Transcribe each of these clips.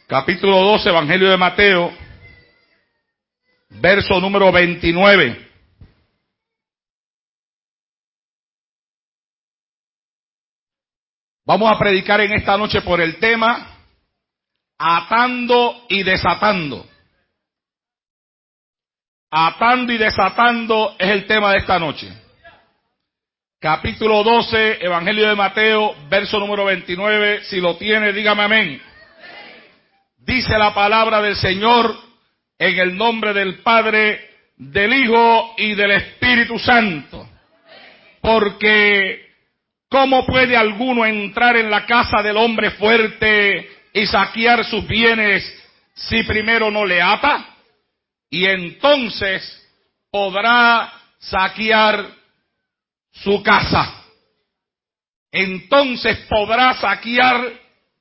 capítulo 12, Evangelio de Mateo, verso número 29. Vamos a predicar en esta noche por el tema atando y desatando. Atando y desatando es el tema de esta noche. Capítulo 12, Evangelio de Mateo, verso número 29. Si lo tiene, dígame amén. Dice la palabra del Señor en el nombre del Padre, del Hijo y del Espíritu Santo. Porque ¿cómo puede alguno entrar en la casa del hombre fuerte y saquear sus bienes si primero no le ata? Y entonces podrá saquear su casa. Entonces podrá saquear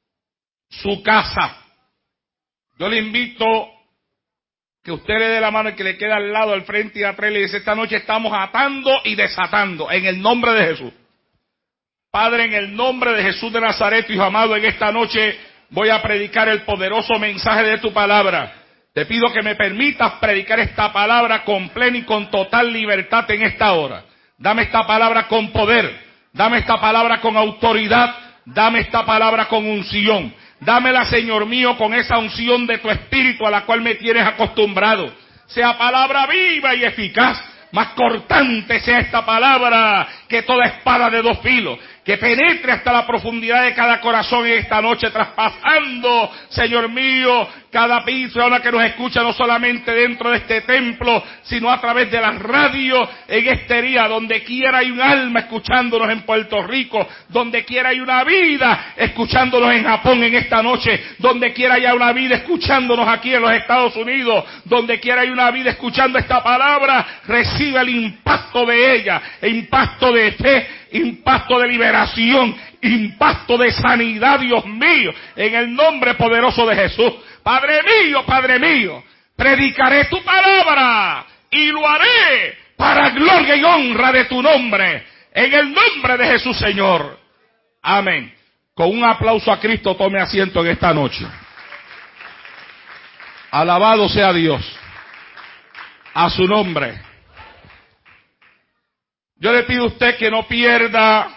su casa. Yo le invito que usted le dé la mano al que le queda al lado, al frente y atrás, y le dice: esta noche estamos atando y desatando en el nombre de Jesús. Padre, en el nombre de Jesús de Nazaret, Hijo amado, en esta noche voy a predicar el poderoso mensaje de tu palabra. Te pido que me permitas predicar esta palabra con plena y con total libertad en esta hora. Dame esta palabra con poder, dame esta palabra con autoridad, dame esta palabra con unción. Dámela, Señor mío, con esa unción de tu Espíritu a la cual me tienes acostumbrado. Sea palabra viva y eficaz, más cortante sea esta palabra que toda espada de dos filos, que penetre hasta la profundidad de cada corazón en esta noche, traspasando, Señor mío, cada persona que nos escucha, no solamente dentro de este templo, sino a través de las radios en este día. Donde quiera hay un alma escuchándonos en Puerto Rico, donde quiera hay una vida escuchándonos en Japón en esta noche, donde quiera haya una vida escuchándonos aquí en los Estados Unidos, donde quiera hay una vida escuchando esta palabra, recibe el impacto de ella, impacto de fe, impacto de liberación, impacto de sanidad, Dios mío, en el nombre poderoso de Jesús. Padre mío, predicaré tu palabra y lo haré para gloria y honra de tu nombre, en el nombre de Jesús, Señor. Amén. Con un aplauso a Cristo, tome asiento en esta noche. Alabado sea Dios, a su nombre. Yo le pido a usted que no pierda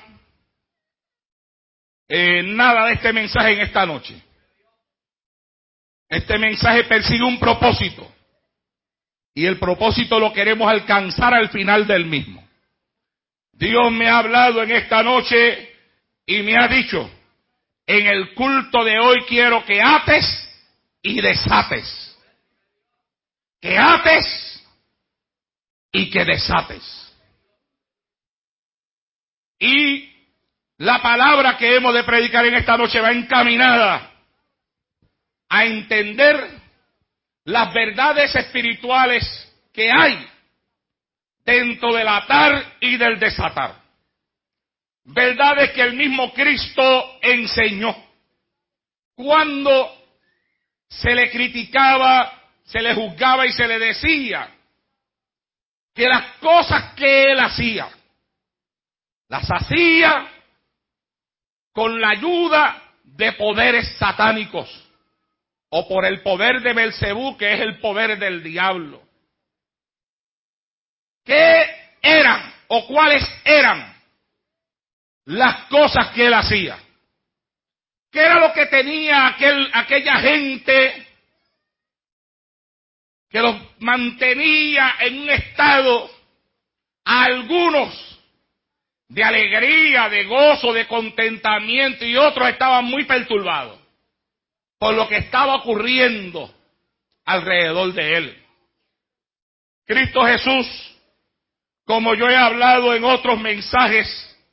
nada de este mensaje en esta noche. Este mensaje persigue un propósito, y el propósito lo queremos alcanzar al final del mismo. Dios me ha hablado en esta noche y me ha dicho: en el culto de hoy quiero que ates y desates. Que ates y que desates. Y la palabra que hemos de predicar en esta noche va encaminada a entender las verdades espirituales que hay dentro del atar y del desatar. Verdades que el mismo Cristo enseñó. Cuando se le criticaba, se le juzgaba y se le decía que las cosas que él hacía, las hacía con la ayuda de poderes satánicos, o por el poder de Belcebú, que es el poder del diablo. ¿Qué eran o cuáles eran las cosas que él hacía? ¿Qué era lo que tenía aquella gente que los mantenía en un estado, a algunos de alegría, de gozo, de contentamiento, y otros estaban muy perturbados por lo que estaba ocurriendo alrededor de él? Cristo Jesús, como yo he hablado en otros mensajes,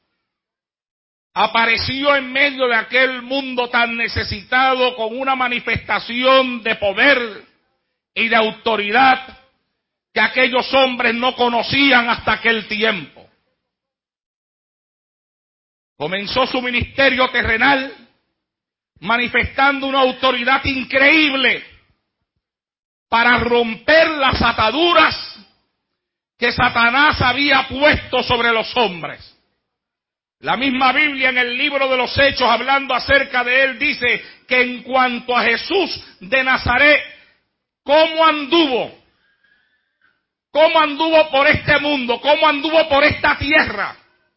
apareció en medio de aquel mundo tan necesitado con una manifestación de poder y de autoridad que aquellos hombres no conocían hasta aquel tiempo. Comenzó su ministerio terrenal manifestando una autoridad increíble para romper las ataduras que Satanás había puesto sobre los hombres. La misma Biblia en el libro de los Hechos, hablando acerca de él, dice que en cuanto a Jesús de Nazaret, ¿cómo anduvo por este mundo? ¿Cómo anduvo por esta tierra?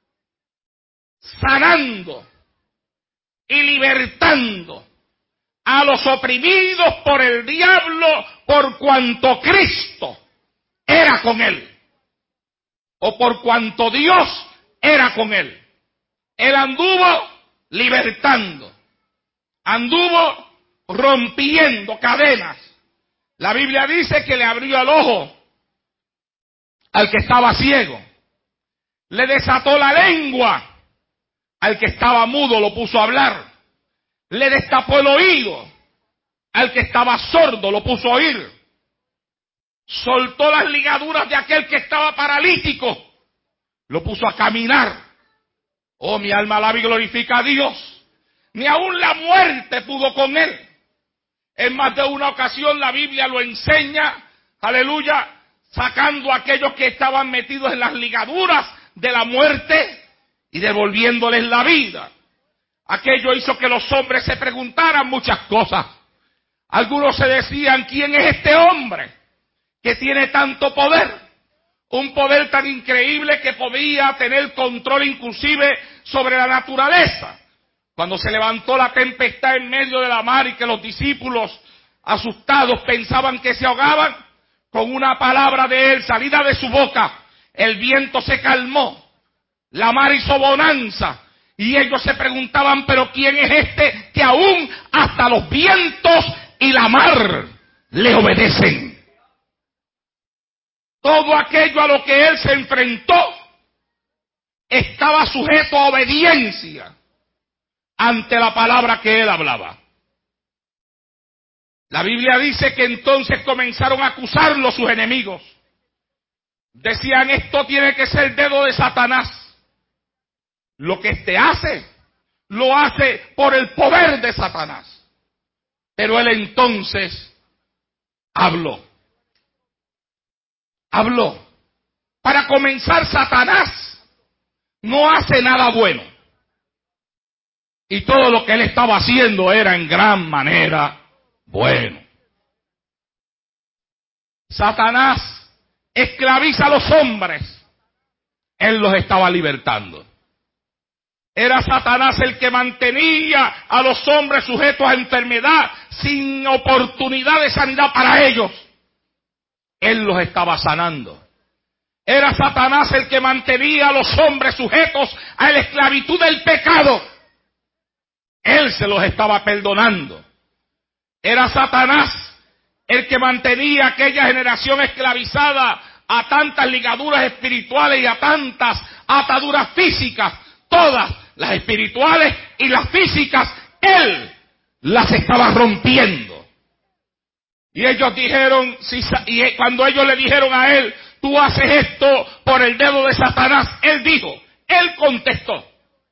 Sanando y libertando a los oprimidos por el diablo, por cuanto Cristo era con él, o por cuanto Dios era con él. Él anduvo libertando, anduvo rompiendo cadenas. La Biblia dice que le abrió el ojo al que estaba ciego, le desató la lengua al que estaba mudo, lo puso a hablar, le destapó el oído al que estaba sordo, lo puso a oír, soltó las ligaduras de aquel que estaba paralítico, lo puso a caminar. Oh, mi alma alaba y glorifica a Dios. Ni aun la muerte pudo con él. En más de una ocasión la Biblia lo enseña, aleluya, sacando a aquellos que estaban metidos en las ligaduras de la muerte y devolviéndoles la vida. Aquello hizo que los hombres se preguntaran muchas cosas. Algunos se decían, ¿quién es este hombre que tiene tanto poder? Un poder tan increíble que podía tener control inclusive sobre la naturaleza. Cuando se levantó la tempestad en medio de la mar y que los discípulos asustados pensaban que se ahogaban, con una palabra de él salida de su boca, el viento se calmó, la mar hizo bonanza y ellos se preguntaban, pero ¿quién es este que aún hasta los vientos y la mar le obedecen? Todo aquello a lo que él se enfrentó estaba sujeto a obediencia ante la palabra que él hablaba. La Biblia dice que entonces comenzaron a acusarlo sus enemigos. Decían, esto tiene que ser el dedo de Satanás. Lo que éste hace, lo hace por el poder de Satanás. Pero él entonces habló. Para comenzar, Satanás no hace nada bueno. Y todo lo que él estaba haciendo era en gran manera bueno. Satanás esclaviza a los hombres. Él los estaba libertando. Era Satanás el que mantenía a los hombres sujetos a enfermedad, sin oportunidad de sanidad para ellos. Él los estaba sanando. Era Satanás el que mantenía a los hombres sujetos a la esclavitud del pecado. Él se los estaba perdonando. Era Satanás el que mantenía a aquella generación esclavizada a tantas ligaduras espirituales y a tantas ataduras físicas. Todas las espirituales y las físicas, él las estaba rompiendo. Y ellos dijeron, y cuando ellos le dijeron a él, tú haces esto por el dedo de Satanás, él contestó,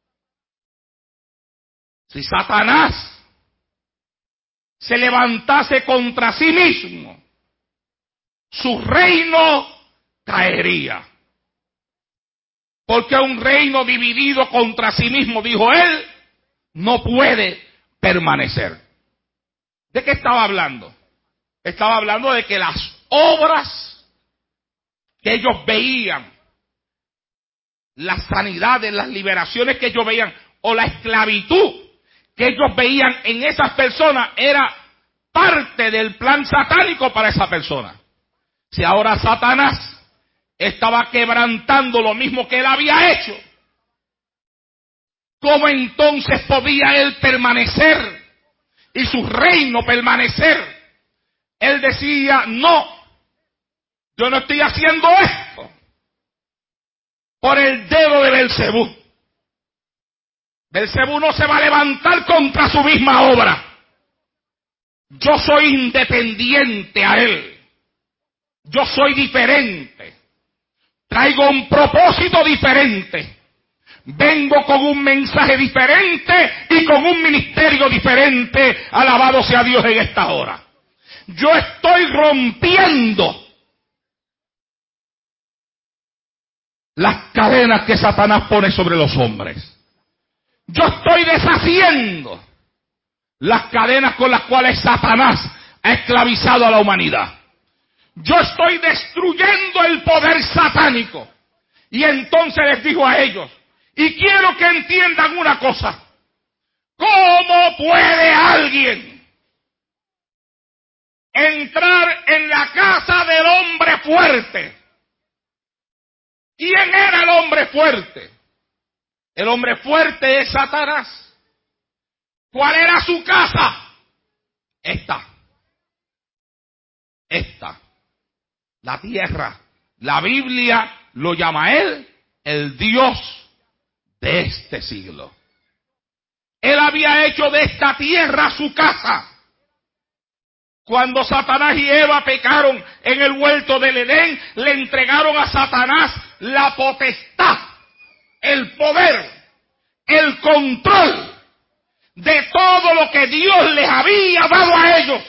si Satanás se levantase contra sí mismo, su reino caería. Porque un reino dividido contra sí mismo, dijo él, no puede permanecer. ¿De qué estaba hablando? Estaba hablando de que las obras que ellos veían, las sanidades, las liberaciones que ellos veían, o la esclavitud que ellos veían en esas personas, era parte del plan satánico para esa persona. Si ahora Satanás estaba quebrantando lo mismo que él había hecho, ¿cómo entonces podía él permanecer y su reino permanecer? Él decía, no, yo no estoy haciendo esto por el dedo de Belcebú. Belcebú no se va a levantar contra su misma obra. Yo soy independiente a él. Yo soy diferente. Traigo un propósito diferente. Vengo con un mensaje diferente y con un ministerio diferente. Alabado sea Dios en esta hora. Yo estoy rompiendo las cadenas que Satanás pone sobre los hombres. Yo estoy deshaciendo las cadenas con las cuales Satanás ha esclavizado a la humanidad. Yo estoy destruyendo el poder satánico. Y entonces les dijo a ellos, y quiero que entiendan una cosa, ¿cómo puede alguien entrar en la casa del hombre fuerte? ¿Quién era el hombre fuerte? El hombre fuerte es Satanás. ¿Cuál era su casa? Esta, la tierra. La Biblia lo llama a él el Dios de este siglo. Él había hecho de esta tierra su casa. Cuando Satanás y Eva pecaron en el huerto del Edén, le entregaron a Satanás la potestad, el poder, el control de todo lo que Dios les había dado a ellos.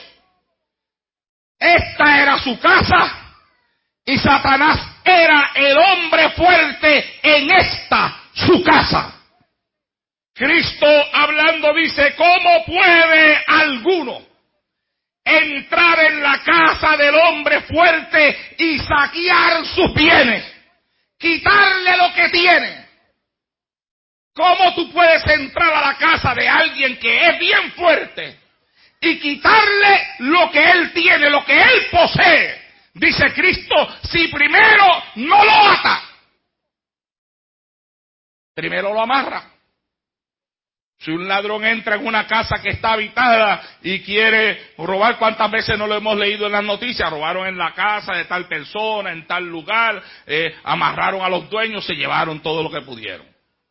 Esta era su casa y Satanás era el hombre fuerte en esta su casa. Cristo hablando dice, ¿cómo puede alguno entrar en la casa del hombre fuerte y saquear sus bienes, quitarle lo que tiene? ¿Cómo tú puedes entrar a la casa de alguien que es bien fuerte y quitarle lo que él tiene, lo que él posee? Dice Cristo, si primero no lo ata, primero lo amarra. Si un ladrón entra en una casa que está habitada y quiere robar, ¿cuántas veces no lo hemos leído en las noticias? Robaron en la casa de tal persona, en tal lugar, amarraron a los dueños, se llevaron todo lo que pudieron.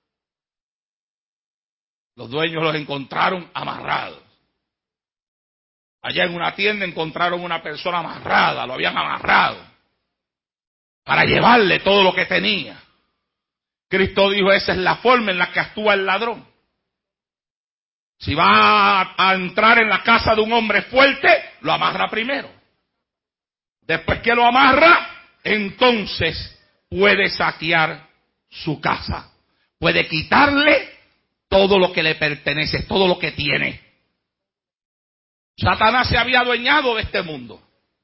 Los dueños los encontraron amarrados. Allá en una tienda encontraron una persona amarrada, lo habían amarrado para llevarle todo lo que tenía. Cristo dijo, esa es la forma en la que actúa el ladrón. Si va a entrar en la casa de un hombre fuerte, lo amarra primero. Después que lo amarra, entonces puede saquear su casa. Puede quitarle todo lo que le pertenece, todo lo que tiene. Satanás se había adueñado de este mundo.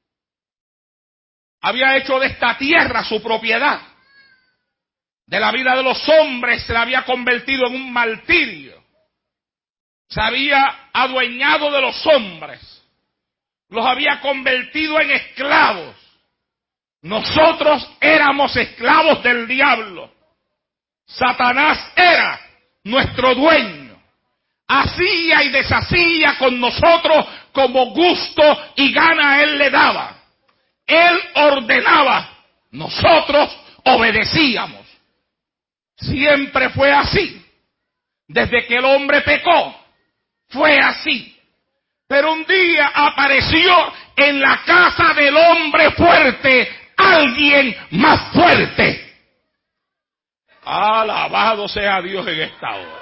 Había hecho de esta tierra su propiedad. De la vida de los hombres se la había convertido en un martirio. Se había adueñado de los hombres. Los había convertido en esclavos. Nosotros éramos esclavos del diablo. Satanás era nuestro dueño. Hacía y deshacía con nosotros como gusto y gana él le daba. Él ordenaba, nosotros obedecíamos. Siempre fue así. Desde que el hombre pecó, fue así. Pero un día apareció en la casa del hombre fuerte alguien más fuerte. Alabado sea Dios en esta hora.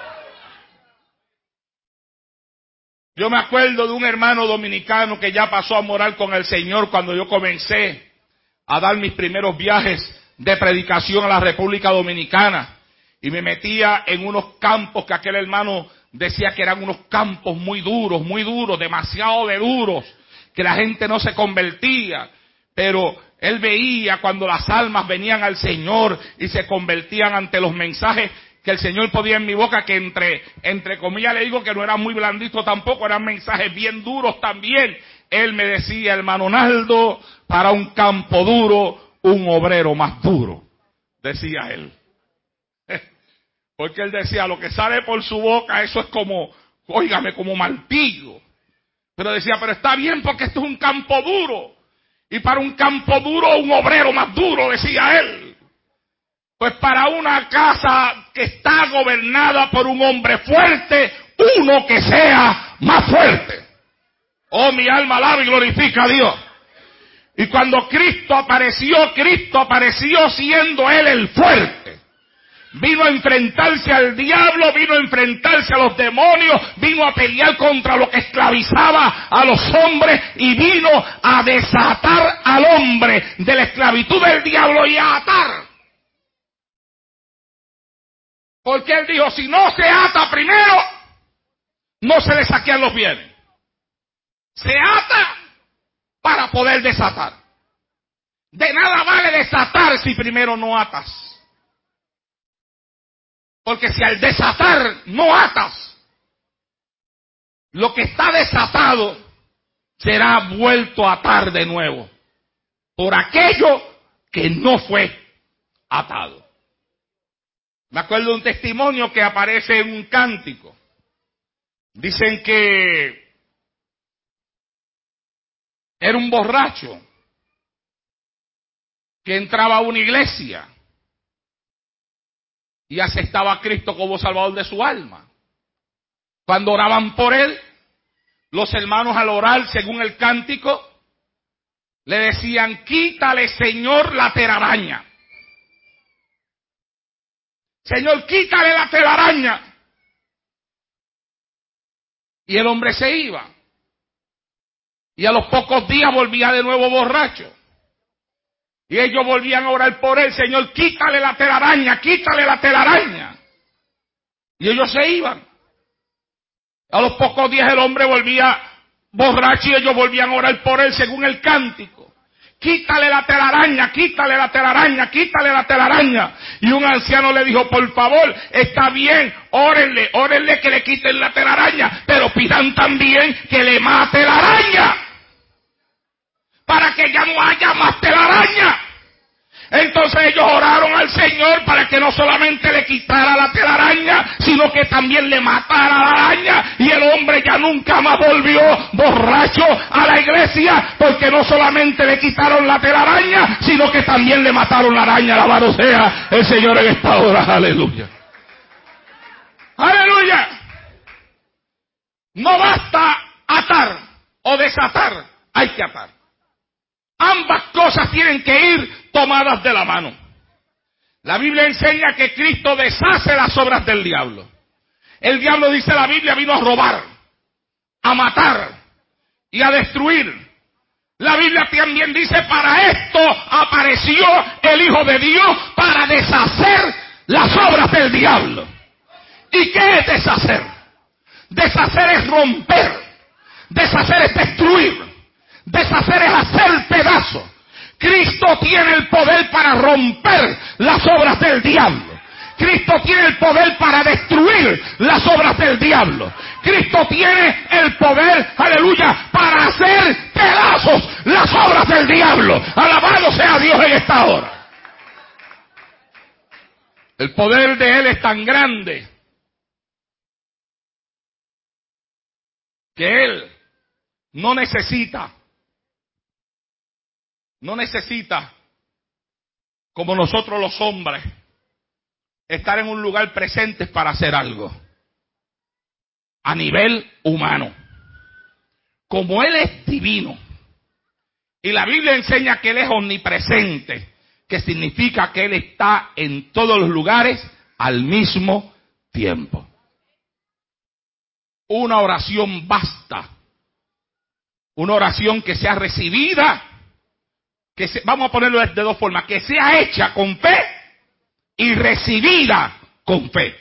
Yo me acuerdo de un hermano dominicano que ya pasó a morar con el Señor cuando yo comencé a dar mis primeros viajes de predicación a la República Dominicana. Y me metía en unos campos que aquel hermano decía que eran unos campos muy duros, demasiado de duros, que la gente no se convertía. Pero él veía cuando las almas venían al Señor y se convertían ante los mensajes que el Señor ponía en mi boca, que entre comillas le digo que no eran muy blanditos tampoco, eran mensajes bien duros también. Él me decía, hermano Naldo, para un campo duro, un obrero más duro, decía él. Porque él decía, lo que sale por su boca, eso es como, óigame, como martillo. Pero decía, pero está bien porque esto es un campo duro. Y para un campo duro, un obrero más duro, decía él. Pues para una casa que está gobernada por un hombre fuerte, uno que sea más fuerte. Oh, mi alma alaba y glorifica a Dios. Y cuando Cristo apareció siendo Él el fuerte. Vino a enfrentarse al diablo, vino a enfrentarse a los demonios, vino a pelear contra lo que esclavizaba a los hombres y vino a desatar al hombre de la esclavitud del diablo y a atar Porque él dijo, si no se ata primero, no se le saquean los bienes. Se ata para poder desatar. De nada vale desatar si primero no atas. Porque si al desatar no atas, lo que está desatado será vuelto a atar de nuevo por aquello que no fue atado. Me acuerdo de un testimonio que aparece en un cántico. Dicen que era un borracho que entraba a una iglesia y aceptaba a Cristo como Salvador de su alma. Cuando oraban por él, los hermanos al orar, según el cántico, le decían, quítale, Señor, la telaraña. Señor, quítale la telaraña. Y el hombre se iba. Y a los pocos días volvía de nuevo borracho. Y ellos volvían a orar por él, Señor, quítale la telaraña, quítale la telaraña. Y ellos se iban. A los pocos días el hombre volvía borracho y ellos volvían a orar por él según el cántico. Quítale la telaraña, quítale la telaraña, quítale la telaraña. Y un anciano le dijo, por favor, está bien, órenle, órenle que le quiten la telaraña, pero pidan también que le mate la araña, para que ya no haya más telaraña. Entonces ellos oraron al Señor para que no solamente le quitara la telaraña, sino que también le matara la araña. Y el hombre ya nunca más volvió borracho a la iglesia, porque no solamente le quitaron la telaraña, sino que también le mataron la araña. Alabado sea el Señor en esta hora. Aleluya. Aleluya. No basta atar o desatar, hay que atar. Ambas cosas tienen que ir tomadas de la mano. La Biblia enseña que Cristo deshace las obras del diablo. El diablo, dice la Biblia, vino a robar, a matar y a destruir. La Biblia también dice, para esto apareció el Hijo de Dios, para deshacer las obras del diablo. ¿Y qué es deshacer? Deshacer es romper, deshacer es destruir. Deshacer es hacer pedazos. Cristo tiene el poder para romper las obras del diablo. Cristo tiene el poder para destruir las obras del diablo. Cristo tiene el poder, aleluya, para hacer pedazos las obras del diablo. Alabado sea Dios en esta hora. El poder de Él es tan grande que Él no necesita, como nosotros los hombres, estar en un lugar presente para hacer algo a nivel humano. Como Él es divino y la Biblia enseña que Él es omnipresente, que significa que Él está en todos los lugares al mismo tiempo. Una oración basta, una oración que sea recibida, vamos a ponerlo de dos formas, que sea hecha con fe y recibida con fe.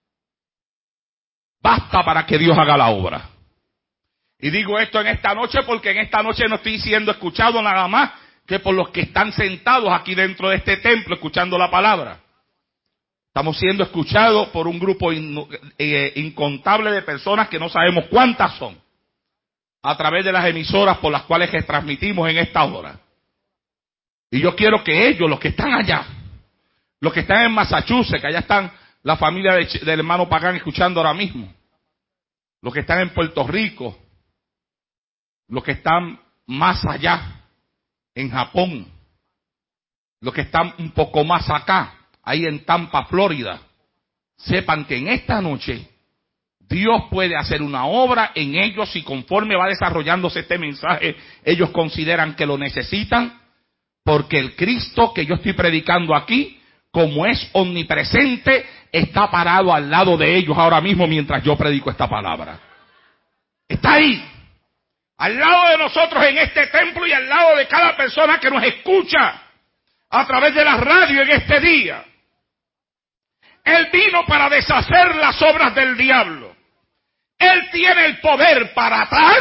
Basta para que Dios haga la obra. Y digo esto en esta noche porque en esta noche no estoy siendo escuchado nada más que por los que están sentados aquí dentro de este templo escuchando la palabra. Estamos siendo escuchados por un grupo incontable de personas que no sabemos cuántas son, a través de las emisoras por las cuales transmitimos en esta hora. Y yo quiero que ellos, los que están allá, los que están en Massachusetts, que allá están la familia del hermano Pagán escuchando ahora mismo, los que están en Puerto Rico, los que están más allá, en Japón, los que están un poco más acá, ahí en Tampa, Florida, sepan que en esta noche Dios puede hacer una obra en ellos y conforme va desarrollándose este mensaje, ellos consideran que lo necesitan. Porque el Cristo que yo estoy predicando aquí, como es omnipresente, está parado al lado de ellos ahora mismo mientras yo predico esta palabra. Está ahí, al lado de nosotros en este templo y al lado de cada persona que nos escucha a través de la radio en este día. Él vino para deshacer las obras del diablo. Él tiene el poder para atar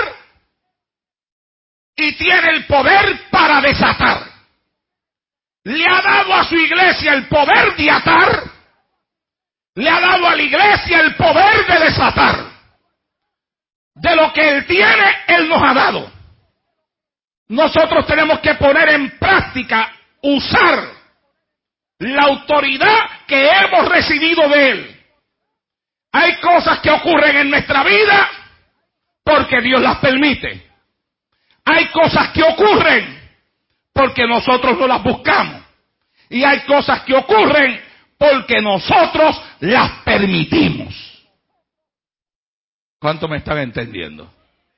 y tiene el poder para desatar. Le ha dado a su iglesia el poder de atar, le ha dado a la iglesia el poder de desatar. De lo que Él tiene, Él nos ha dado. Nosotros tenemos que poner en práctica, usar la autoridad que hemos recibido de Él. Hay cosas que ocurren en nuestra vida porque Dios las permite. Hay cosas que ocurren porque nosotros no las buscamos. Y hay cosas que ocurren porque nosotros las permitimos. ¿Cuánto me están entendiendo?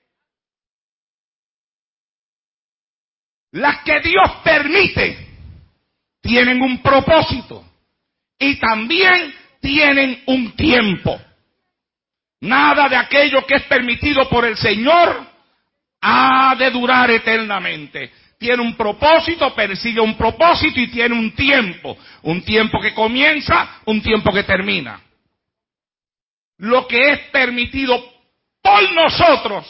Las que Dios permite tienen un propósito y también tienen un tiempo. Nada de aquello que es permitido por el Señor ha de durar eternamente. Tiene un propósito, persigue un propósito y tiene un tiempo. Un tiempo que comienza, un tiempo que termina. Lo que es permitido por nosotros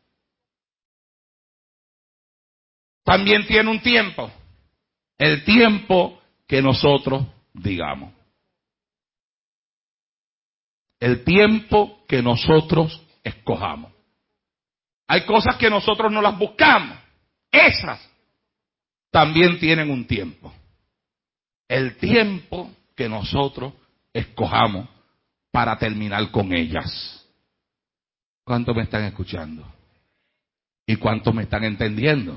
también tiene un tiempo. El tiempo que nosotros digamos. El tiempo que nosotros escojamos. Hay cosas que nosotros no las buscamos. Esas también tienen un tiempo. El tiempo que nosotros escojamos para terminar con ellas. ¿Cuántos me están escuchando? ¿Y cuántos me están entendiendo?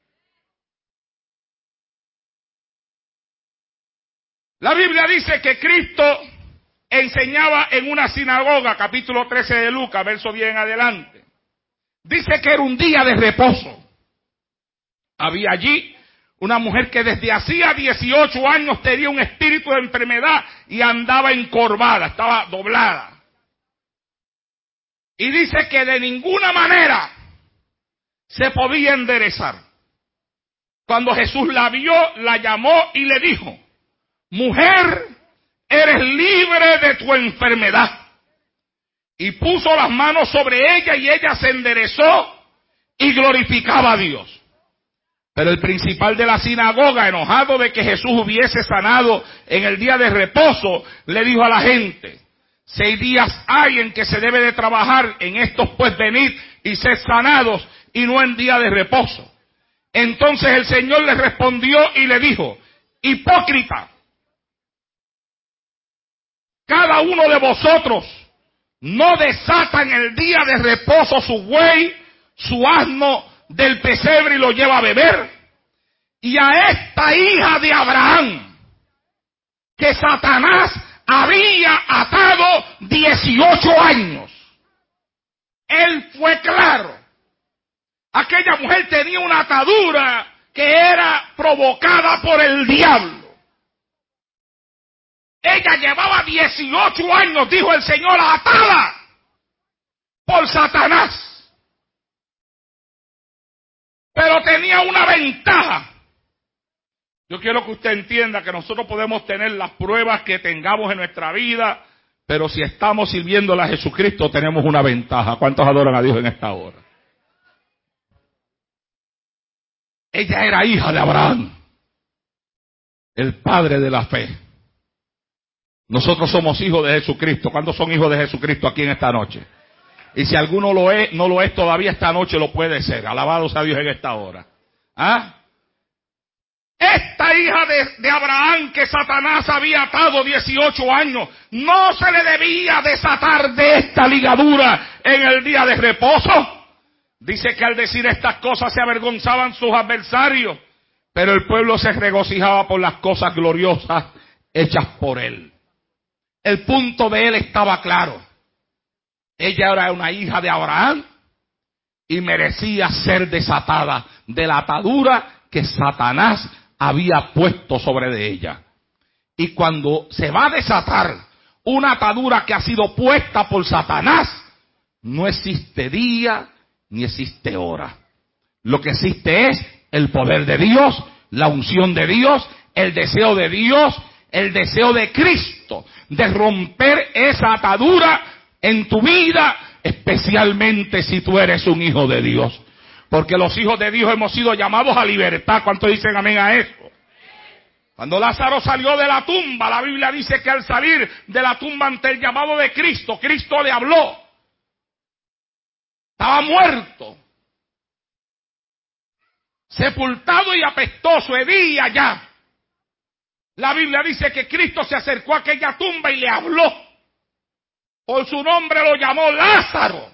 La Biblia dice que Cristo enseñaba en una sinagoga, capítulo 13 de Lucas, verso 10 en adelante. Dice que era un día de reposo. Había allí una mujer que desde hacía 18 años tenía un espíritu de enfermedad y andaba encorvada, estaba doblada. Y dice que de ninguna manera se podía enderezar. Cuando Jesús la vio, la llamó y le dijo: mujer, eres libre de tu enfermedad. Y puso las manos sobre ella y ella se enderezó y glorificaba a Dios. Pero el principal de la sinagoga, enojado de que Jesús hubiese sanado en el día de reposo, le dijo a la gente: 6 días hay en que se debe de trabajar, en estos pues venid y sed sanados, y no en día de reposo. Entonces el Señor le respondió y le dijo: hipócrita, cada uno de vosotros no desata en el día de reposo su buey, su asno del pesebre y lo lleva a beber. Y a esta hija de Abraham, que Satanás había atado 18 años. Él fue claro. Aquella mujer tenía una atadura que era provocada por el diablo. Ella llevaba 18 años, dijo el Señor, atada por Satanás. Pero tenía una ventaja. Yo quiero que usted entienda que nosotros podemos tener las pruebas que tengamos en nuestra vida, pero si estamos sirviéndole a Jesucristo tenemos una ventaja. ¿Cuántos adoran a Dios en esta hora? Ella era hija de Abraham, el padre de la fe. Nosotros somos hijos de Jesucristo. ¿Cuántos son hijos de Jesucristo aquí en esta noche? Y si alguno lo es, no lo es todavía, esta noche lo puede ser. Alabado sea Dios en esta hora. ¿Ah? Esta hija de Abraham que Satanás había atado 18 años, no se le debía desatar de esta ligadura en el día de reposo. Dice que al decir estas cosas se avergonzaban sus adversarios, pero el pueblo se regocijaba por las cosas gloriosas hechas por él. El punto de él estaba claro. Ella era una hija de Abraham y merecía ser desatada de la atadura que Satanás había puesto sobre de ella. Y cuando se va a desatar una atadura que ha sido puesta por Satanás, no existe día ni existe hora. Lo que existe es el poder de Dios, la unción de Dios, el deseo de Dios, el deseo de Cristo de romper esa atadura en tu vida, especialmente si tú eres un hijo de Dios. Porque los hijos de Dios hemos sido llamados a libertad. ¿Cuántos dicen amén a eso? Cuando Lázaro salió de la tumba, la Biblia dice que al salir de la tumba ante el llamado de Cristo, Cristo le habló. Estaba muerto, sepultado y apestoso, hedía ya. La Biblia dice que Cristo se acercó a aquella tumba y le habló. Por su nombre lo llamó Lázaro.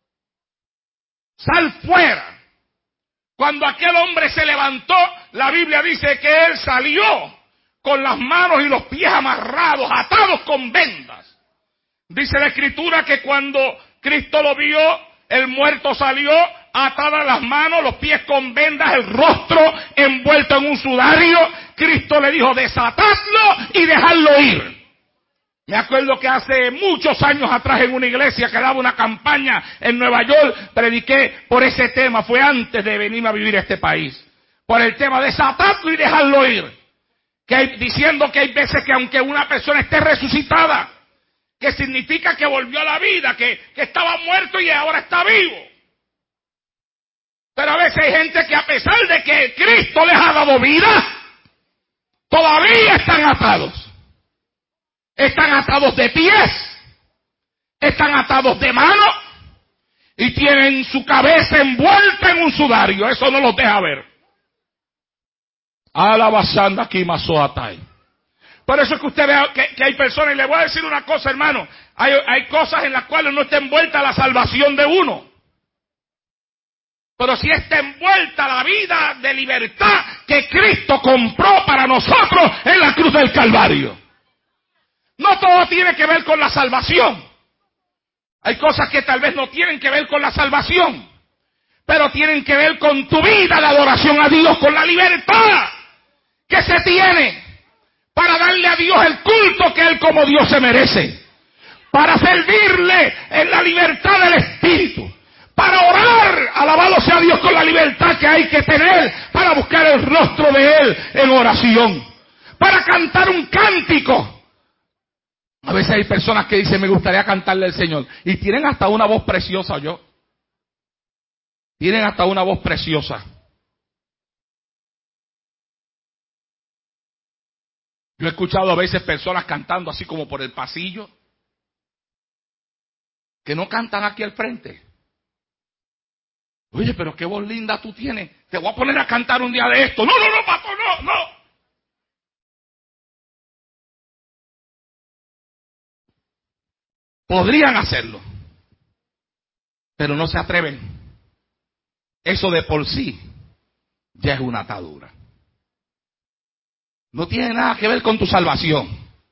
Sal fuera. Cuando aquel hombre se levantó, la Biblia dice que él salió con las manos y los pies amarrados, atados con vendas. Dice la Escritura que cuando Cristo lo vio, el muerto salió atadas las manos, los pies con vendas, el rostro envuelto en un sudario. Cristo le dijo, desatadlo y dejadlo ir. Me acuerdo que hace muchos años atrás en una iglesia que daba una campaña en Nueva York, prediqué por ese tema, fue antes de venirme a vivir a este país, por el tema de desatadlo y dejarlo ir, diciendo que hay veces que aunque una persona esté resucitada, que significa que volvió a la vida, que estaba muerto y ahora está vivo. Pero a veces hay gente que a pesar de que Cristo les ha dado vida, todavía están atados. Están atados de pies, están atados de manos y tienen su cabeza envuelta en un sudario. Eso no los deja ver. Alabazanda aquí masoatai. Por eso es que usted ve que hay personas, y le voy a decir una cosa, hermano, hay cosas en las cuales no está envuelta la salvación de uno. Pero sí está envuelta la vida de libertad que Cristo compró para nosotros en la cruz del Calvario. No todo tiene que ver con la salvación. Hay cosas que tal vez no tienen que ver con la salvación, pero tienen que ver con tu vida de adoración a Dios, con la libertad que se tiene para darle a Dios el culto que Él como Dios se merece, para servirle en la libertad del Espíritu, para orar, alabado sea Dios, con la libertad que hay que tener para buscar el rostro de Él en oración, para cantar un cántico. A veces hay personas que dicen, me gustaría cantarle al Señor. Y tienen hasta una voz preciosa, tienen hasta una voz preciosa. Yo he escuchado a veces personas cantando así como por el pasillo, que no cantan aquí al frente. Oye, pero qué voz linda tú tienes. Te voy a poner a cantar un día de esto. No, pastor, no. Podrían hacerlo, pero no se atreven. Eso de por sí ya es una atadura. No tiene nada que ver con tu salvación.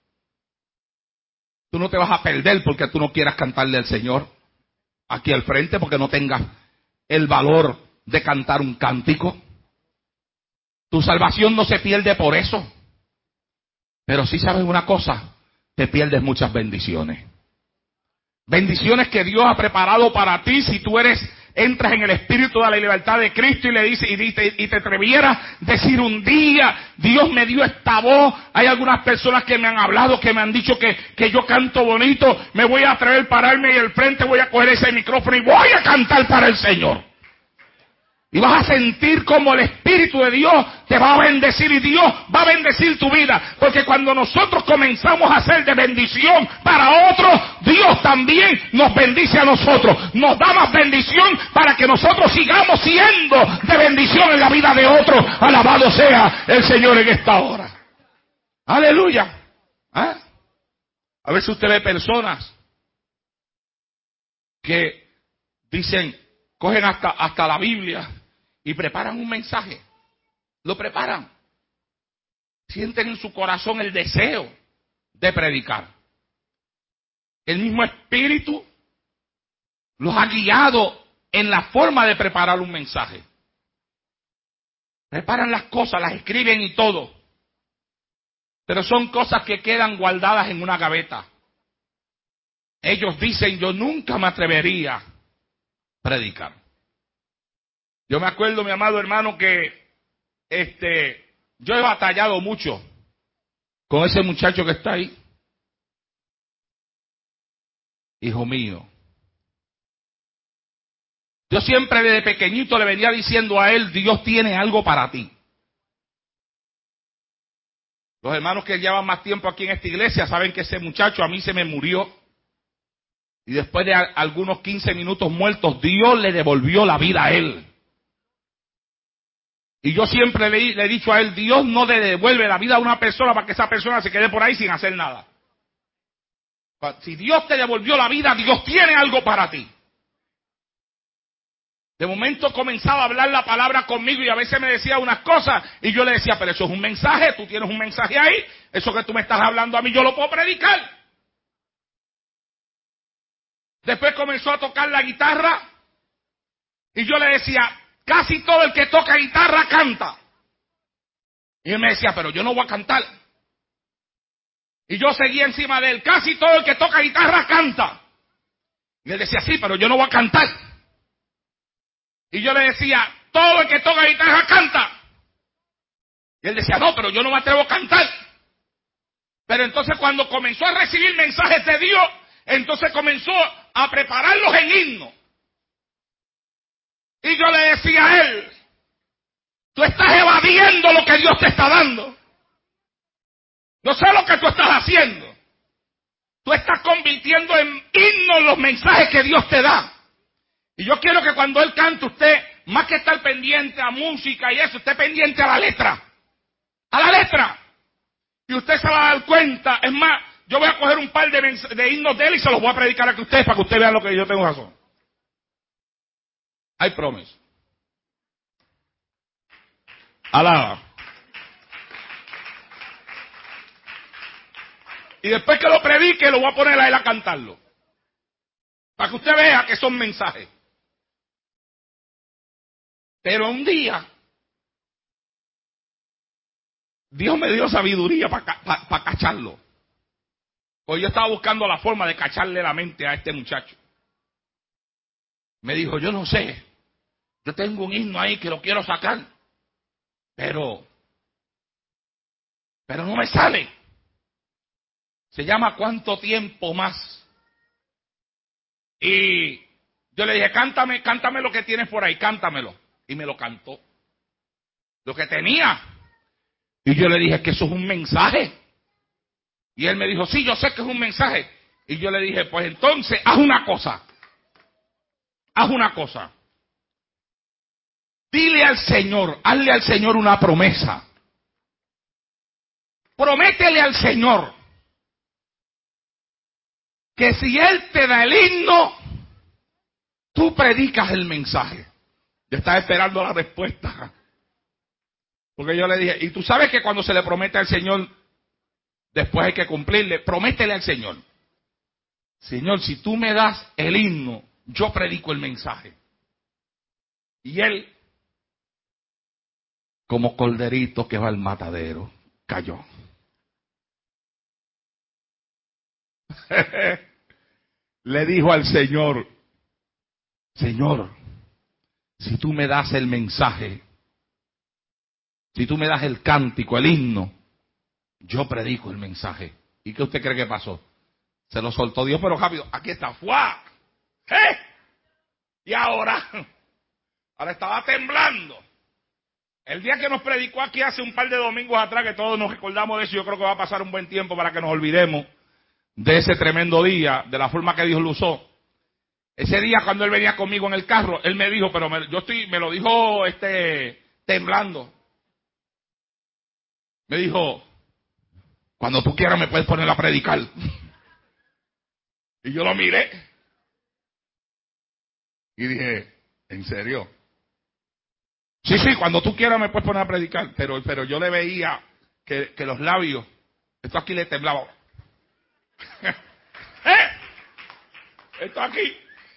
Tú no te vas a perder porque tú no quieras cantarle al Señor aquí al frente, porque no tengas el valor de cantar un cántico. Tu salvación no se pierde por eso. Pero sí sabes una cosa, te pierdes muchas bendiciones. Bendiciones que Dios ha preparado para ti si tú entras en el espíritu de la libertad de Cristo y le dices y te atrevieras a decir un día, Dios me dio esta voz. Hay algunas personas que me han hablado, que me han dicho que yo canto bonito. Me voy a atrever a pararme y al frente voy a coger ese micrófono y voy a cantar para el Señor. Y vas a sentir como el Espíritu de Dios te va a bendecir y Dios va a bendecir tu vida. Porque cuando nosotros comenzamos a ser de bendición para otros, Dios también nos bendice a nosotros. Nos da más bendición para que nosotros sigamos siendo de bendición en la vida de otros. Alabado sea el Señor en esta hora. Aleluya. ¿Ah? A veces usted ve personas que dicen, cogen hasta la Biblia y preparan un mensaje. Lo preparan. Sienten en su corazón el deseo de predicar. El mismo Espíritu los ha guiado en la forma de preparar un mensaje. Preparan las cosas, las escriben y todo. Pero son cosas que quedan guardadas en una gaveta. Ellos dicen, yo nunca me atrevería a predicar. Yo me acuerdo, mi amado hermano, que yo he batallado mucho con ese muchacho que está ahí. hijo mío, yo siempre desde pequeñito le venía diciendo a él, Dios tiene algo para ti. Los hermanos que llevan más tiempo aquí en esta iglesia saben que ese muchacho a mí se me murió. Y después de algunos 15 minutos muertos, Dios le devolvió la vida a él. Y yo siempre le he dicho a él, Dios no le devuelve la vida a una persona para que esa persona se quede por ahí sin hacer nada. Si Dios te devolvió la vida, Dios tiene algo para ti. De momento comenzaba a hablar la palabra conmigo y a veces me decía unas cosas y yo le decía, pero eso es un mensaje, tú tienes un mensaje ahí, eso que tú me estás hablando a mí yo lo puedo predicar. Después comenzó a tocar la guitarra y yo le decía, casi todo el que toca guitarra canta. Y él me decía, pero yo no voy a cantar. Y yo seguía encima de él, casi todo el que toca guitarra canta. Y él decía, sí, pero yo no voy a cantar. Y yo le decía, todo el que toca guitarra canta. Y él decía, no, pero yo no me atrevo a cantar. Pero entonces cuando comenzó a recibir mensajes de Dios, entonces comenzó a prepararlos en himno. Y yo le decía a él, tú estás evadiendo lo que Dios te está dando. Yo sé lo que tú estás haciendo. Tú estás convirtiendo en himno los mensajes que Dios te da. Y yo quiero que cuando él cante, usted, más que estar pendiente a música y eso, esté pendiente a la letra. A la letra. Y usted se va a dar cuenta. Es más, yo voy a coger un par de himnos de él y se los voy a predicar a ustedes para que ustedes vean lo que yo tengo razón. I promise. Alaba. Y después que lo predique, lo voy a poner a él a cantarlo. Para que usted vea que son mensajes. Pero un día, Dios me dio sabiduría para cacharlo. Pues yo estaba buscando la forma de cacharle la mente a este muchacho. Me dijo, yo no sé, yo tengo un himno ahí que lo quiero sacar, pero no me sale. Se llama ¿Cuánto tiempo más? Y yo le dije, cántame lo que tienes por ahí, cántamelo. Y me lo cantó. Lo que tenía. Y yo le dije que eso es un mensaje. Y él me dijo, sí, yo sé que es un mensaje. Y yo le dije, pues entonces, haz una cosa. Haz una cosa. Dile al Señor, hazle al Señor una promesa. Prométele al Señor que si Él te da el himno, tú predicas el mensaje. Yo estaba esperando la respuesta. Porque yo le dije, y tú sabes que cuando se le promete al Señor, después hay que cumplirle. Prométele al Señor. Señor, si tú me das el himno, yo predico el mensaje. Y él, como corderito que va al matadero, cayó. Le dijo al Señor, Señor, si tú me das el mensaje, si tú me das el cántico, el himno, yo predico el mensaje. ¿Y qué usted cree que pasó? Se lo soltó Dios, pero rápido. Aquí está. ¡Fua! ¿Eh? Y ahora estaba temblando. El día que nos predicó aquí hace un par de domingos atrás, que todos nos recordamos de eso, yo creo que va a pasar un buen tiempo para que nos olvidemos de ese tremendo día, de la forma que Dios lo usó. Ese día cuando él venía conmigo en el carro, él me dijo, pero me lo dijo temblando. Me dijo, cuando tú quieras me puedes poner a predicar. Y yo lo miré. Y dije, ¿en serio? Sí, cuando tú quieras me puedes poner a predicar. Pero yo le veía que los labios, esto aquí le temblaba. Esto aquí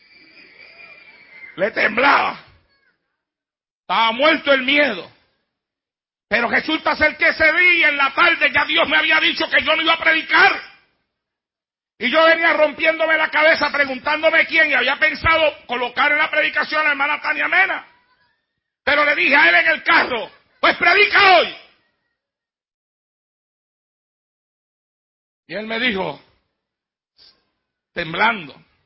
le temblaba. Estaba muerto el miedo. Pero resulta ser que ese día en la tarde ya Dios me había dicho que yo no iba a predicar. Y yo venía rompiéndome la cabeza preguntándome quién, y había pensado colocar en la predicación a la hermana Tania Mena. Pero le dije a él en el carro, pues predica hoy. Y él me dijo, temblando,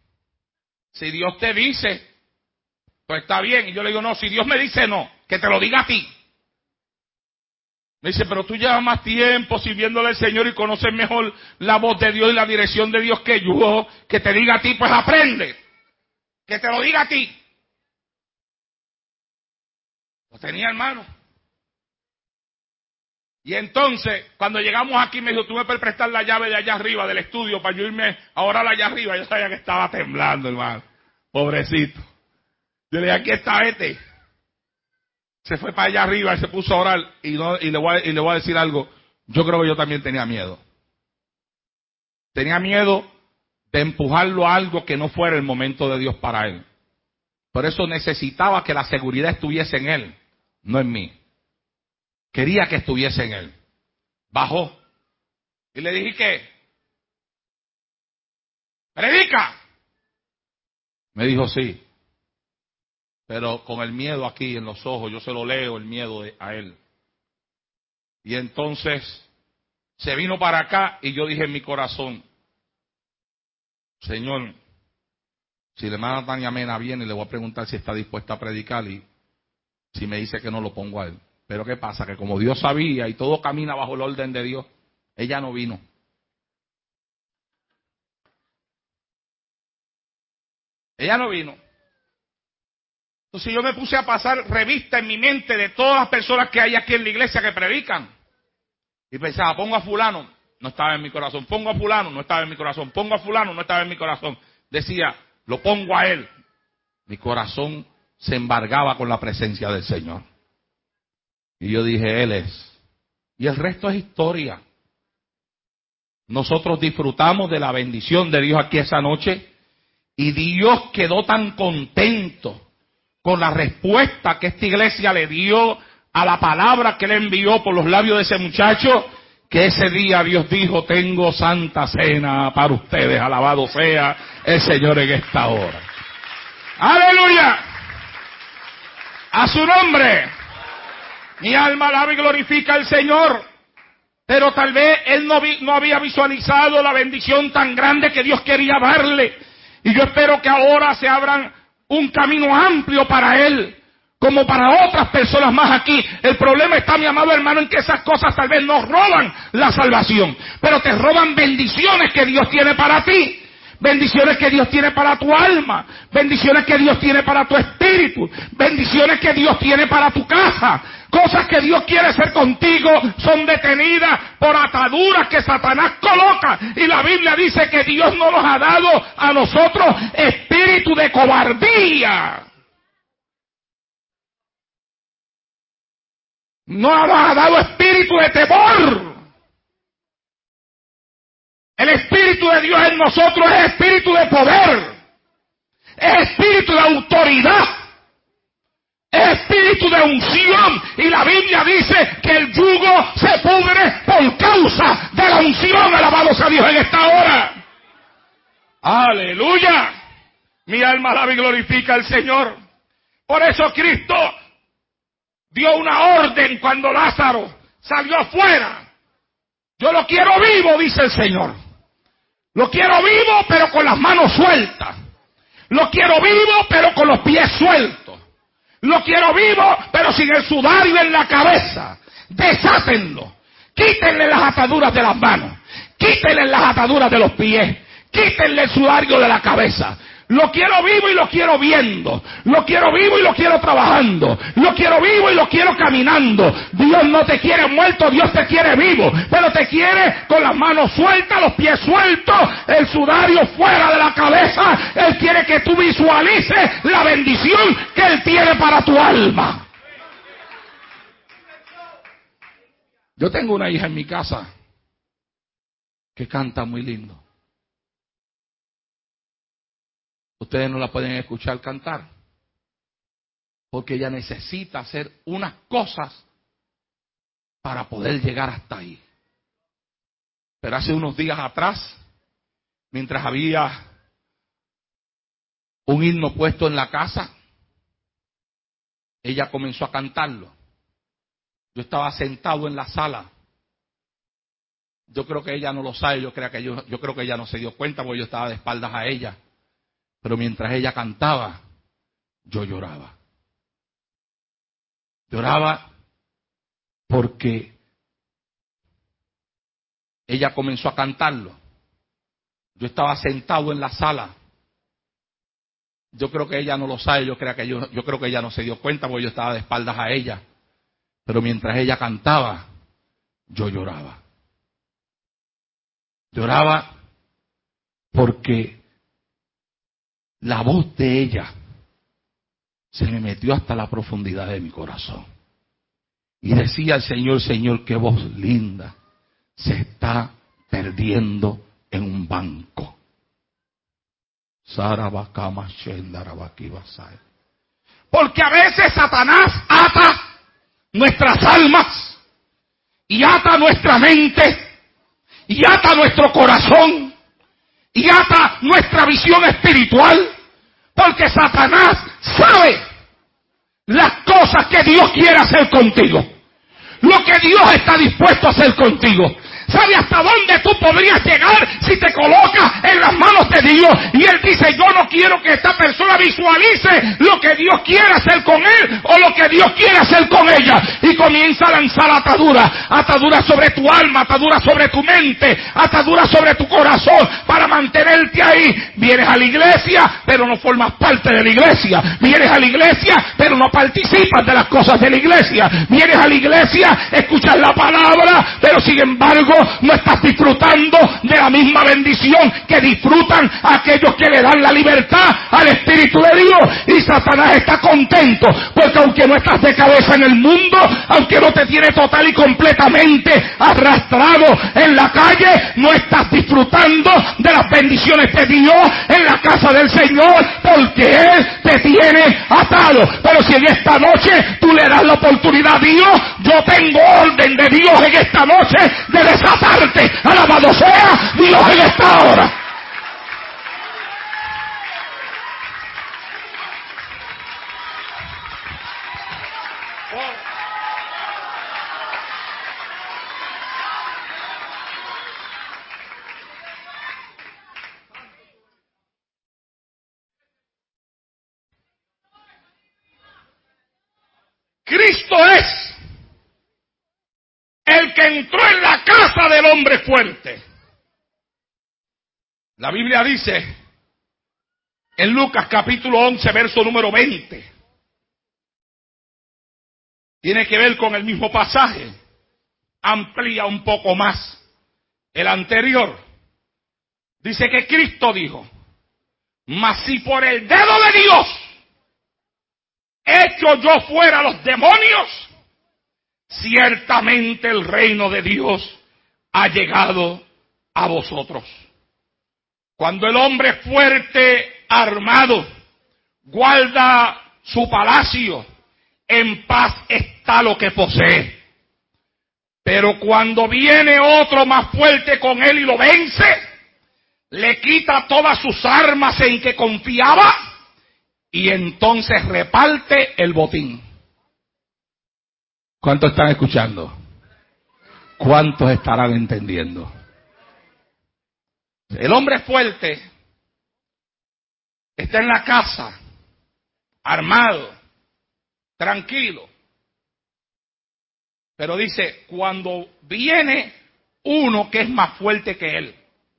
Si Dios te dice, pues está bien. Y yo le digo, no, si Dios me dice no, que te lo diga a ti. Me dice, pero tú llevas más tiempo sirviéndole al Señor y conoces mejor la voz de Dios y la dirección de Dios que yo. Que te diga a ti, pues aprende. Que te lo diga a ti. Lo tenía, hermano. Y entonces, cuando llegamos aquí, me dijo, tú me puedes prestar la llave de allá arriba, del estudio, para yo irme a orar allá arriba. Yo sabía que estaba temblando, hermano. Pobrecito. Yo le dije, aquí está este. Se fue para allá arriba y se puso a orar. Y le voy a decir algo. Yo creo que yo también tenía miedo. Tenía miedo de empujarlo a algo que no fuera el momento de Dios para él. Por eso necesitaba que la seguridad estuviese en él, no en mí. Quería que estuviese en él. Bajó. Y le dije, ¿qué? ¡Predica! Me dijo, sí. Pero con el miedo aquí en los ojos, yo se lo leo el miedo a él. Y entonces se vino para acá y yo dije en mi corazón, Señor, si la hermana Tania Mena viene, le voy a preguntar si está dispuesta a predicar y si me dice que no, lo pongo a él. Pero ¿qué pasa? Que como Dios sabía y todo camina bajo el orden de Dios, ella no vino. Ella no vino. Entonces yo me puse a pasar revista en mi mente de todas las personas que hay aquí en la iglesia que predican. Y pensaba, pongo a fulano, no estaba en mi corazón. Pongo a fulano, no estaba en mi corazón. Pongo a fulano, no estaba en mi corazón. Decía, lo pongo a él. Mi corazón se embargaba con la presencia del Señor. Y yo dije, Él es. Y el resto es historia. Nosotros disfrutamos de la bendición de Dios aquí esa noche. Y Dios quedó tan contento con la respuesta que esta iglesia le dio a la palabra que le envió por los labios de ese muchacho, que ese día Dios dijo, tengo santa cena para ustedes, alabado sea el Señor en esta hora. ¡Aleluya! A su nombre. Mi alma alaba y glorifica al Señor. Pero tal vez él no había visualizado la bendición tan grande que Dios quería darle. Y yo espero que ahora se abran un camino amplio para él, como para otras personas más aquí. El problema está, mi amado hermano, en que esas cosas tal vez no roban la salvación, pero te roban bendiciones que Dios tiene para ti. Bendiciones que Dios tiene para tu alma, bendiciones que Dios tiene para tu espíritu, bendiciones que Dios tiene para tu casa. Cosas que Dios quiere hacer contigo son detenidas por ataduras que Satanás coloca. Y la Biblia dice que Dios no nos ha dado a nosotros espíritu de cobardía. No nos ha dado espíritu de temor. El Espíritu de Dios en nosotros es espíritu de poder, es espíritu de autoridad, es espíritu de unción. Y la Biblia dice que el yugo se pudre por causa de la unción. Alabado sea Dios en esta hora. Aleluya. Mi alma alaba y glorifica al Señor. Por eso Cristo dio una orden cuando Lázaro salió afuera. Yo lo quiero vivo, dice el Señor. Lo quiero vivo, pero con las manos sueltas. Lo quiero vivo, pero con los pies sueltos. Lo quiero vivo, pero sin el sudario en la cabeza. Desátenlo. Quítenle las ataduras de las manos. Quítenle las ataduras de los pies. Quítenle el sudario de la cabeza. Lo quiero vivo y lo quiero viendo. Lo quiero vivo y lo quiero trabajando. Lo quiero vivo y lo quiero caminando. Dios no te quiere muerto, Dios te quiere vivo. Pero te quiere con las manos sueltas, los pies sueltos, el sudario fuera de la cabeza. Él quiere que tú visualices la bendición que Él tiene para tu alma. Yo tengo una hija en mi casa que canta muy lindo. Ustedes no la pueden escuchar cantar, porque ella necesita hacer unas cosas para poder llegar hasta ahí. Pero hace unos días atrás, mientras había un himno puesto en la casa, ella comenzó a cantarlo. Yo estaba sentado en la sala. Yo creo que ella no lo sabe, yo creo que ella no se dio cuenta porque yo estaba de espaldas a ella. Pero mientras ella cantaba, yo lloraba. Lloraba porque ella comenzó a cantarlo. Yo estaba sentado en la sala. Yo creo que ella no lo sabe, yo creo que ella no se dio cuenta porque yo estaba de espaldas a ella. Pero mientras ella cantaba, yo lloraba. Lloraba porque la voz de ella se me metió hasta la profundidad de mi corazón. Y decía al Señor, Señor, qué voz linda se está perdiendo en un banco. Porque a veces Satanás ata nuestras almas y ata nuestra mente y ata nuestro corazón y ata nuestra visión espiritual, porque Satanás sabe las cosas que Dios quiere hacer contigo, lo que Dios está dispuesto a hacer contigo. ¿Sabe hasta dónde tú podrías llegar si te colocas en las manos de Dios? Y Él dice, yo no quiero que esta persona visualice lo que Dios quiere hacer con él o lo que Dios quiere hacer con ella. Y comienza a lanzar ataduras sobre tu alma, ataduras sobre tu mente, ataduras sobre tu corazón para mantenerte ahí. Vienes a la iglesia, pero no formas parte de la iglesia. Vienes a la iglesia, pero no participas de las cosas de la iglesia. Vienes a la iglesia, escuchas la palabra, pero sin embargo no estás disfrutando de la misma bendición que disfrutan aquellos que le dan la libertad al Espíritu de Dios. Y Satanás está contento porque aunque no estás de cabeza en el mundo, aunque no te tiene total y completamente arrastrado en la calle, no estás disfrutando de las bendiciones de Dios en la casa del Señor, porque Él te tiene atado. Pero si en esta noche tú le das la oportunidad a Dios, yo tengo orden de Dios en esta noche de desatarte. Alabado sea Dios en esta hora. Cristo es el que entró en la casa del hombre fuerte. La Biblia dice en Lucas capítulo 11, verso número 20. Tiene que ver con el mismo pasaje. Amplía un poco más el anterior. Dice que Cristo dijo, mas si por el dedo de Dios hecho yo fuera los demonios, ciertamente el reino de Dios ha llegado a vosotros. Cuando el hombre fuerte, armado, guarda su palacio, en paz está lo que posee. Pero cuando viene otro más fuerte con él y lo vence, le quita todas sus armas en que confiaba y entonces reparte el botín. ¿Cuántos están escuchando? ¿Cuántos estarán entendiendo? El hombre fuerte está en la casa, armado, tranquilo. Pero dice, cuando viene uno que es más fuerte que él,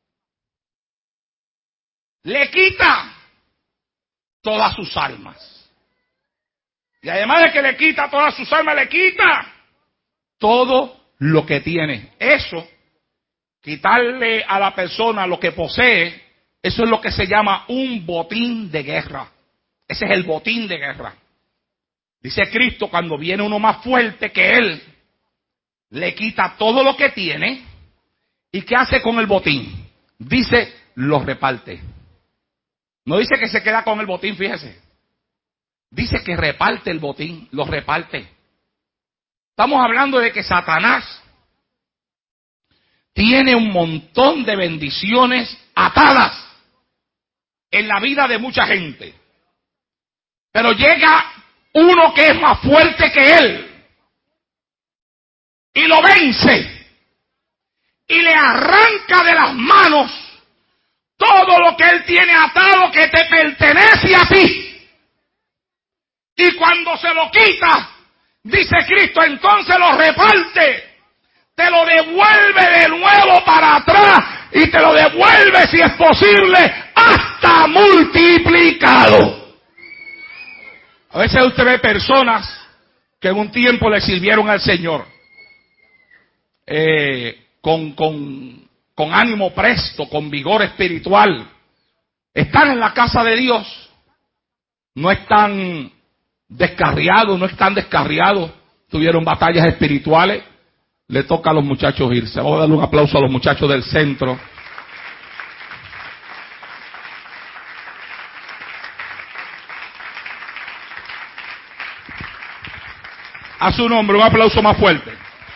le quita todas sus armas. Y además de que le quita todas sus armas, le quita todo lo que tiene. Eso, quitarle a la persona lo que posee, eso es lo que se llama un botín de guerra. Ese es el botín de guerra. Dice Cristo, cuando viene uno más fuerte que él, le quita todo lo que tiene. ¿Y qué hace con el botín? Dice, lo reparte. No dice que se queda con el botín, fíjese. Dice que reparte el botín, lo reparte. Estamos hablando de que Satanás tiene un montón de bendiciones atadas en la vida de mucha gente. Pero llega uno que es más fuerte que él y lo vence y le arranca de las manos todo lo que Él tiene atado que te pertenece a ti. Y cuando se lo quita, dice Cristo, entonces lo reparte, te lo devuelve de nuevo para atrás y te lo devuelve, si es posible, hasta multiplicado. A veces usted ve personas que en un tiempo le sirvieron al Señor con ánimo presto, con vigor espiritual. Están en la casa de Dios, no están descarriados, no están descarriados, tuvieron batallas espirituales. Le toca a los muchachos irse. Vamos a darle un aplauso a los muchachos del centro. A su nombre, un aplauso más fuerte.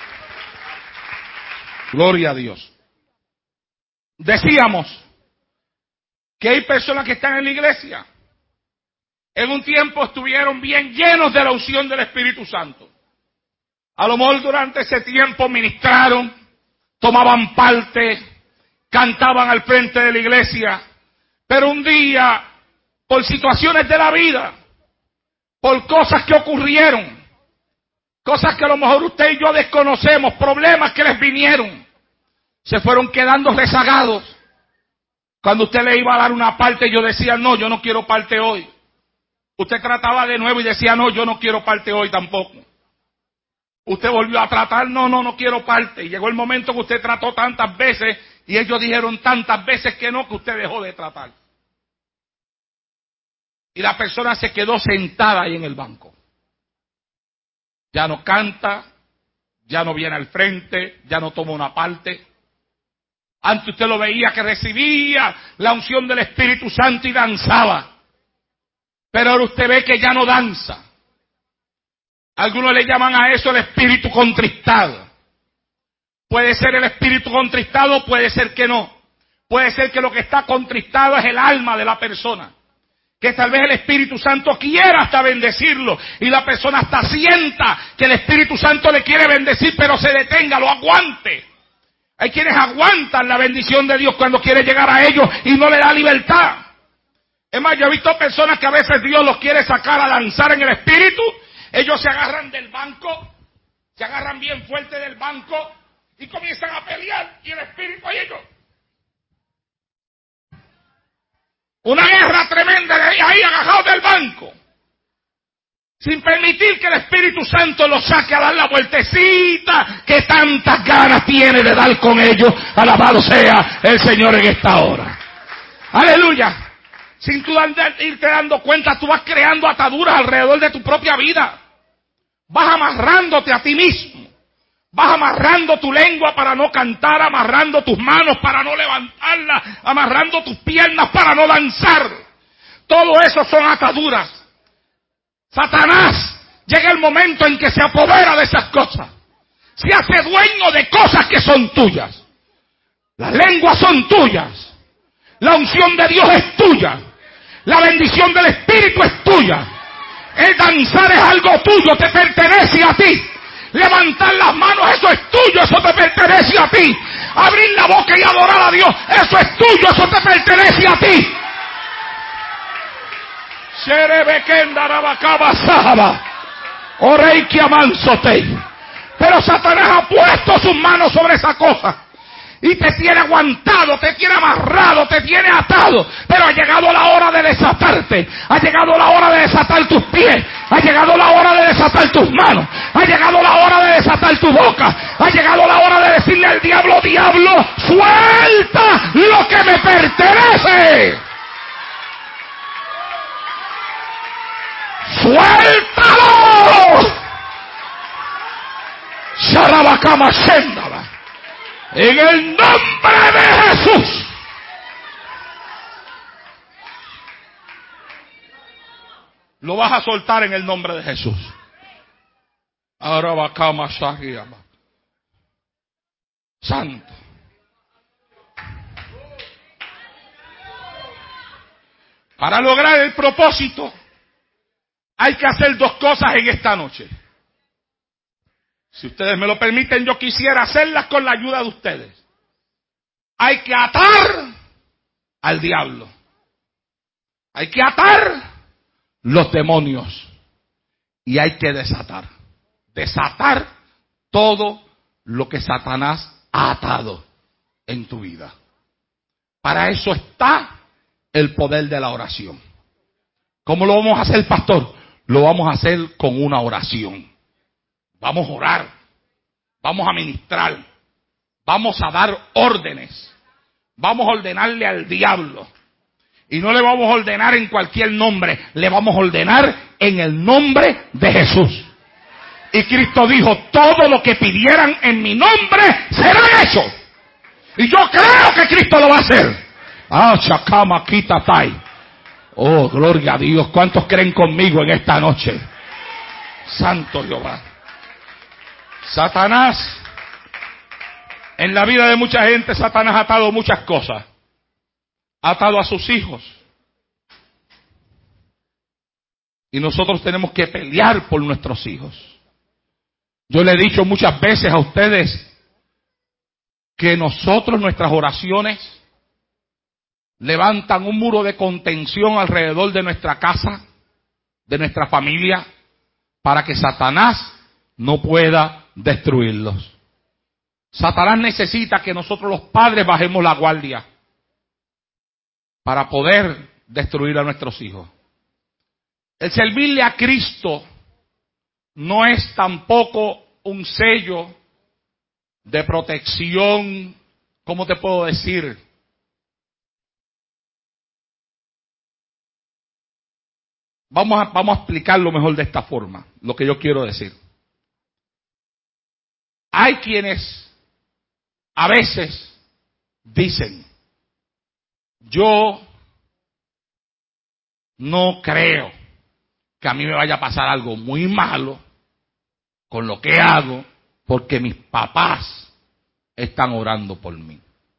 Gloria a Dios. Decíamos que hay personas que están en la iglesia. En un tiempo estuvieron bien llenos de la unción del Espíritu Santo. A lo mejor durante ese tiempo ministraron, tomaban parte, cantaban al frente de la iglesia. Pero un día, por situaciones de la vida, por cosas que ocurrieron, cosas que a lo mejor usted y yo desconocemos, problemas que les vinieron, se fueron quedando rezagados. Cuando usted le iba a dar una parte, yo decía, no, yo no quiero parte hoy. Usted trataba de nuevo y decía, no, yo no quiero parte hoy tampoco. Usted volvió a tratar, no quiero parte. Y llegó el momento que usted trató tantas veces y ellos dijeron tantas veces que no, que usted dejó de tratar. Y la persona se quedó sentada ahí en el banco. Ya no canta, ya no viene al frente, ya no toma una parte. Antes usted lo veía que recibía la unción del Espíritu Santo y danzaba. Pero ahora usted ve que ya no danza. Algunos le llaman a eso el espíritu contristado. Puede ser el espíritu contristado, puede ser que no. Puede ser que lo que está contristado es el alma de la persona. Que tal vez el Espíritu Santo quiera hasta bendecirlo y la persona hasta sienta que el Espíritu Santo le quiere bendecir, pero se detenga, lo aguante. Hay quienes aguantan la bendición de Dios cuando quiere llegar a ellos y no le da libertad. Es más, yo he visto personas que a veces Dios los quiere sacar a danzar en el Espíritu. Ellos se agarran del banco, se agarran bien fuerte del banco y comienzan a pelear y el Espíritu a ellos. Una guerra tremenda de ahí agarrados del banco. Sin permitir que el Espíritu Santo los saque a dar la vueltecita que tantas ganas tiene de dar con ellos. Alabado sea el Señor en esta hora. Aleluya. Sin tú irte dando cuenta, tú vas creando ataduras alrededor de tu propia vida. Vas amarrándote a ti mismo. Vas amarrando tu lengua para no cantar, amarrando tus manos para no levantarlas, amarrando tus piernas para no danzar. Todo eso son ataduras. Satanás llega el momento en que se apodera de esas cosas. Se hace dueño de cosas que son tuyas. Las lenguas son tuyas. La unción de Dios es tuya. La bendición del Espíritu es tuya. El danzar es algo tuyo, te pertenece a ti. Levantar las manos, eso es tuyo, eso te pertenece a ti. Abrir la boca y adorar a Dios, eso es tuyo, eso te pertenece a ti. Pero Satanás ha puesto sus manos sobre esa cosa y te tiene aguantado, te tiene amarrado, te tiene atado. Pero ha llegado la hora de desatarte. Ha llegado la hora de desatar tus pies. Ha llegado la hora de desatar tus manos. Ha llegado la hora de desatar tu boca. Ha llegado la hora de decirle al diablo, diablo, suelta lo que me pertenece. ¡Suéltalo! Sharabakama Shendaba. En el nombre de Jesús. Lo vas a soltar en el nombre de Jesús. Arabakama Shagiama. Santo. Para lograr el propósito, hay que hacer dos cosas en esta noche. Si ustedes me lo permiten, yo quisiera hacerlas con la ayuda de ustedes. Hay que atar al diablo. Hay que atar los demonios y hay que desatar. Desatar todo lo que Satanás ha atado en tu vida. Para eso está el poder de la oración. ¿Cómo lo vamos a hacer, pastor? Lo vamos a hacer con una oración. Vamos a orar, vamos a ministrar, vamos a dar órdenes, vamos a ordenarle al diablo. Y no le vamos a ordenar en cualquier nombre, le vamos a ordenar en el nombre de Jesús. Y Cristo dijo, todo lo que pidieran en mi nombre será hecho. Y yo creo que Cristo lo va a hacer. Ah, Shakama Kitatai. Oh, gloria a Dios. ¿Cuántos creen conmigo en esta noche? Santo Jehová. Satanás, en la vida de mucha gente, Satanás ha atado muchas cosas. Ha atado a sus hijos. Y nosotros tenemos que pelear por nuestros hijos. Yo le he dicho muchas veces a ustedes que nosotros, nuestras oraciones, levantan un muro de contención alrededor de nuestra casa, de nuestra familia, para que Satanás no pueda destruirlos. Satanás necesita que nosotros los padres bajemos la guardia para poder destruir a nuestros hijos. El servirle a Cristo no es tampoco un sello de protección, ¿cómo te puedo decir? Vamos a explicarlo mejor de esta forma, lo que yo quiero decir. Hay quienes a veces dicen, yo no creo que a mí me vaya a pasar algo muy malo con lo que hago, porque mis papás están orando por mí.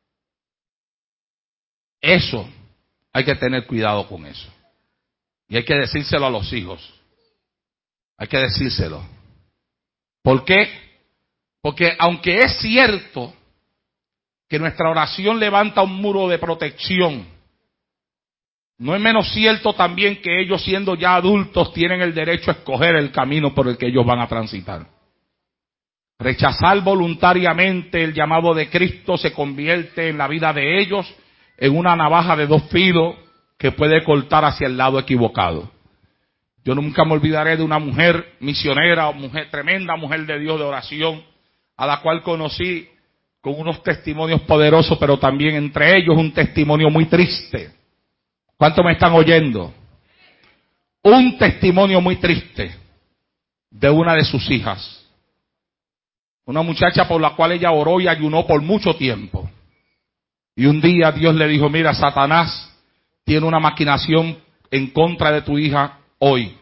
Eso, hay que tener cuidado con eso. Y hay que decírselo a los hijos. Hay que decírselo. ¿Por qué? Porque aunque es cierto que nuestra oración levanta un muro de protección, no es menos cierto también que ellos, siendo ya adultos, tienen el derecho a escoger el camino por el que ellos van a transitar. Rechazar voluntariamente el llamado de Cristo se convierte en la vida de ellos en una navaja de dos filos que puede cortar hacia el lado equivocado. Yo nunca me olvidaré de una mujer misionera, mujer tremenda, mujer de Dios de oración, a la cual conocí con unos testimonios poderosos, pero también entre ellos un testimonio muy triste. ¿Cuántos me están oyendo? Un testimonio muy triste de una de sus hijas. Una muchacha por la cual ella oró y ayunó por mucho tiempo. Y un día Dios le dijo, mira, Satanás tiene una maquinación en contra de tu hija hoy.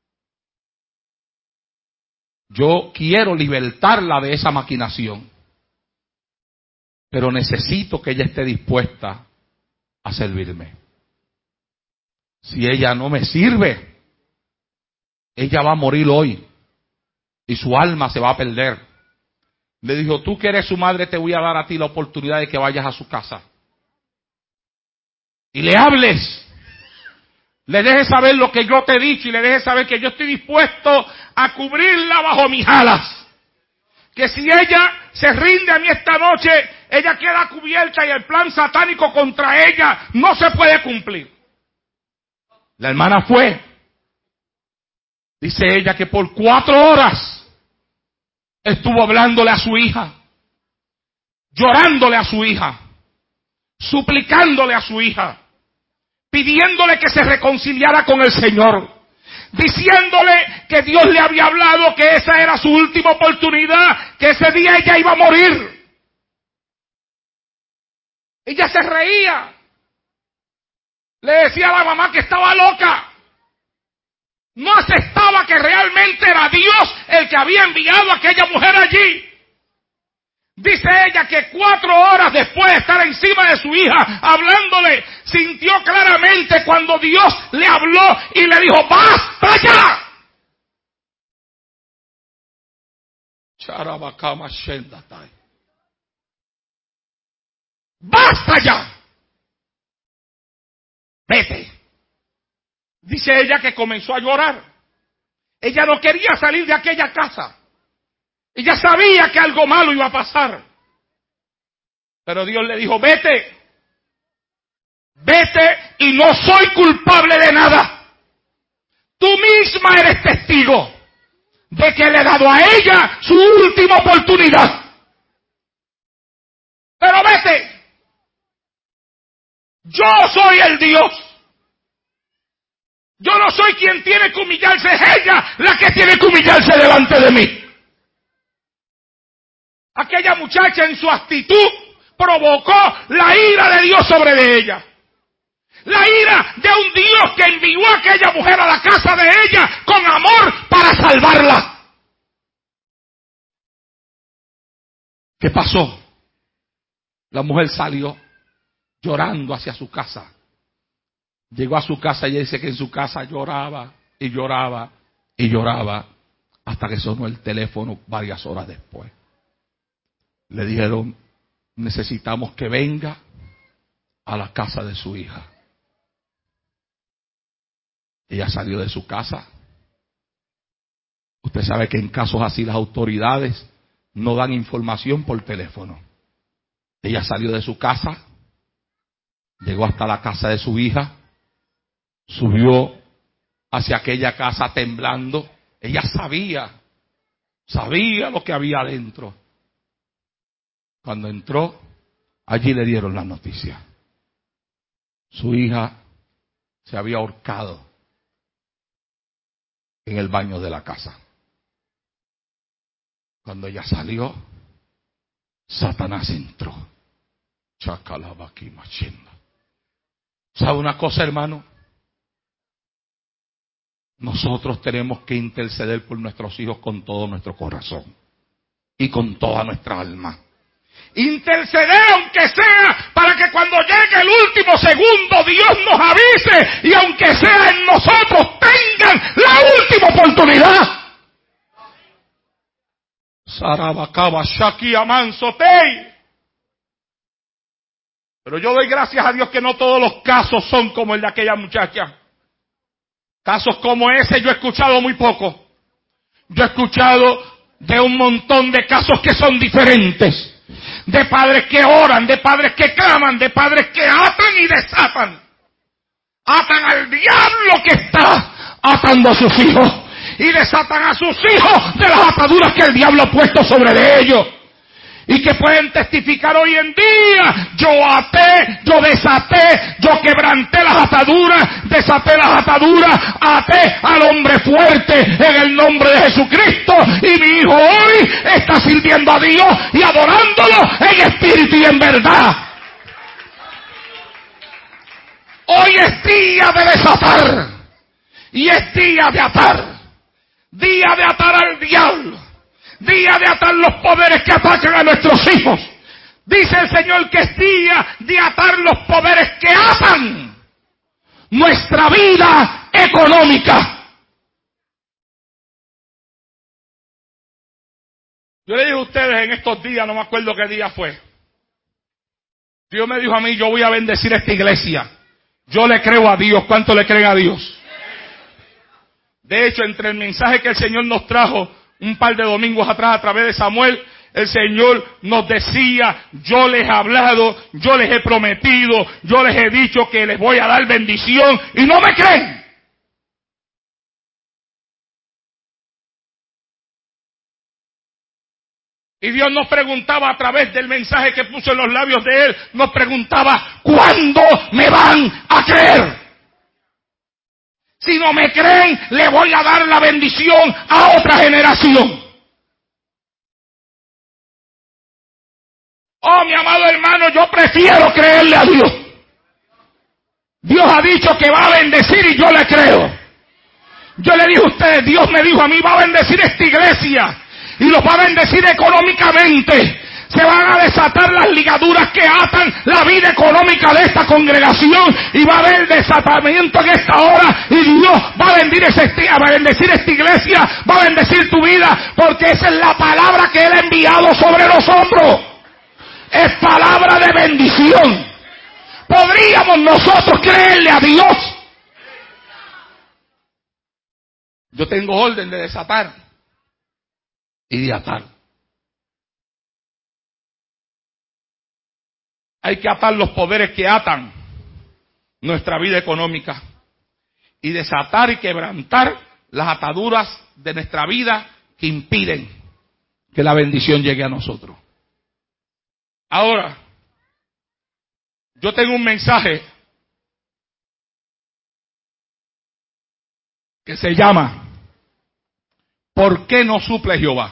Yo quiero libertarla de esa maquinación, pero necesito que ella esté dispuesta a servirme. Si ella no me sirve, ella va a morir hoy y su alma se va a perder. Le dijo, tú que eres su madre, te voy a dar a ti la oportunidad de que vayas a su casa y le hables, le dejes saber lo que yo te he dicho y le dejes saber que yo estoy dispuesto a cubrirla bajo mis alas. Que si ella se rinde a mí esta noche, ella queda cubierta y el plan satánico contra ella no se puede cumplir. La hermana fue. Dice ella que por 4 horas estuvo hablándole a su hija, llorándole a su hija, suplicándole a su hija, pidiéndole que se reconciliara con el Señor, diciéndole que Dios le había hablado, que esa era su última oportunidad, que ese día ella iba a morir. Ella se reía, le decía a la mamá que estaba loca, no aceptaba que realmente era Dios el que había enviado a aquella mujer allí. Dice ella que 4 horas después de estar encima de su hija, hablándole, sintió claramente cuando Dios le habló y le dijo, ¡basta ya! ¡Basta ya! vete. Dice ella que comenzó a llorar. Ella no quería salir de aquella casa. Ella sabía que algo malo iba a pasar. Pero Dios le dijo, vete. Vete y no soy culpable de nada. Tú misma eres testigo de que le he dado a ella su última oportunidad. Pero vete. Yo soy el Dios. Yo no soy quien tiene que humillarse, es ella la que tiene que humillarse delante de mí. Aquella muchacha en su actitud provocó la ira de Dios sobre ella. La ira de un Dios que envió a aquella mujer a la casa de ella con amor para salvarla. ¿Qué pasó? La mujer salió llorando hacia su casa. Llegó a su casa y dice que en su casa lloraba y lloraba y lloraba hasta que sonó el teléfono varias horas después. Le dijeron, necesitamos que venga a la casa de su hija. Ella salió de su casa. Usted sabe que en casos así las autoridades no dan información por teléfono. Ella salió de su casa, llegó hasta la casa de su hija, subió hacia aquella casa temblando. Ella sabía lo que había adentro. Cuando entró, allí le dieron la noticia. Su hija se había ahorcado en el baño de la casa. Cuando ella salió, Satanás entró. ¿Sabe una cosa, hermano? Nosotros tenemos que interceder por nuestros hijos con todo nuestro corazón y con toda nuestra alma. Interceder aunque sea para que cuando llegue el último segundo Dios nos avise y aunque sea en nosotros tengan la última oportunidad. Sarabacaba Shaki Amansotei. Pero yo doy gracias a Dios que no todos los casos son como el de aquella muchacha. Casos como ese yo he escuchado muy poco. Yo he escuchado de un montón de casos que son diferentes. De padres que oran, de padres que claman, de padres que atan y desatan. Atan al diablo que está atando a sus hijos. Y desatan a sus hijos de las ataduras que el diablo ha puesto sobre de ellos. Y que pueden testificar hoy en día, yo até, yo desaté, yo quebranté las ataduras, desaté las ataduras, até al hombre fuerte en el nombre de Jesucristo. Y mi hijo hoy está sirviendo a Dios y adorándolo en espíritu y en verdad. Hoy es día de desatar y es día de atar. Día de atar al diablo. Día de atar los poderes que atacan a nuestros hijos. Dice el Señor que es día de atar los poderes que atan nuestra vida económica. Yo le dije a ustedes en estos días, no me acuerdo qué día fue. Dios me dijo a mí, yo voy a bendecir esta iglesia. Yo le creo a Dios. ¿Cuánto le creen a Dios? De hecho, entre el mensaje que el Señor nos trajo un par de domingos atrás a través de Samuel, el Señor nos decía, yo les he hablado, yo les he prometido, yo les he dicho que les voy a dar bendición y no me creen. Y Dios nos preguntaba a través del mensaje que puso en los labios de Él, nos preguntaba, ¿cuándo me van a creer? Si no me creen, le voy a dar la bendición a otra generación. Oh, mi amado hermano, yo prefiero creerle a Dios. Dios ha dicho que va a bendecir y yo le creo. Yo le dije a ustedes, Dios me dijo a mí, va a bendecir esta iglesia y los va a bendecir económicamente. Se van a desatar las ligaduras que atan la vida económica de esta congregación y va a haber desatamiento en esta hora y Dios va a bendecir esta iglesia, va a bendecir tu vida porque esa es la palabra que Él ha enviado sobre nosotros. Es palabra de bendición. ¿Podríamos nosotros creerle a Dios? Yo tengo orden de desatar y de atar. Hay que atar los poderes que atan nuestra vida económica y desatar y quebrantar las ataduras de nuestra vida que impiden que la bendición llegue a nosotros. Ahora, yo tengo un mensaje que se llama ¿por qué no suple Jehová?